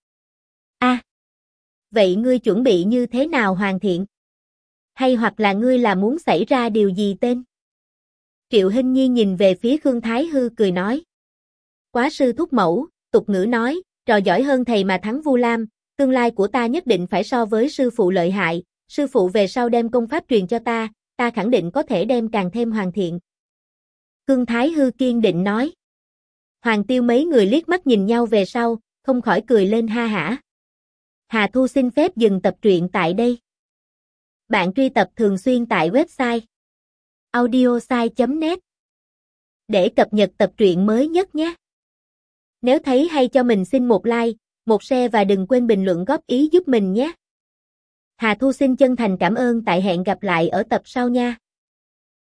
Vậy ngươi chuẩn bị như thế nào hoàn thiện? Hay hoặc là ngươi là muốn xảy ra điều gì tên? Triệu Hinh Nhi nhìn về phía Khương Thái Hư cười nói. Quá sư thúc mẫu, tục ngữ nói, trò giỏi hơn thầy mà thắng Vu Lam, tương lai của ta nhất định phải so với sư phụ lợi hại, sư phụ về sau đem công pháp truyền cho ta khẳng định có thể đem càng thêm hoàn thiện. Khương Thái Hư kiên định nói. Hoàng Tiêu mấy người liếc mắt nhìn nhau về sau, không khỏi cười lên ha hả. Hà Thu xin phép dừng tập truyện tại đây. Bạn truy tập thường xuyên tại website audiosai.net để cập nhật tập truyện mới nhất nhé. Nếu thấy hay cho mình xin một like, một share và đừng quên bình luận góp ý giúp mình nhé. Hà Thu xin chân thành cảm ơn, tại hẹn gặp lại ở tập sau nha.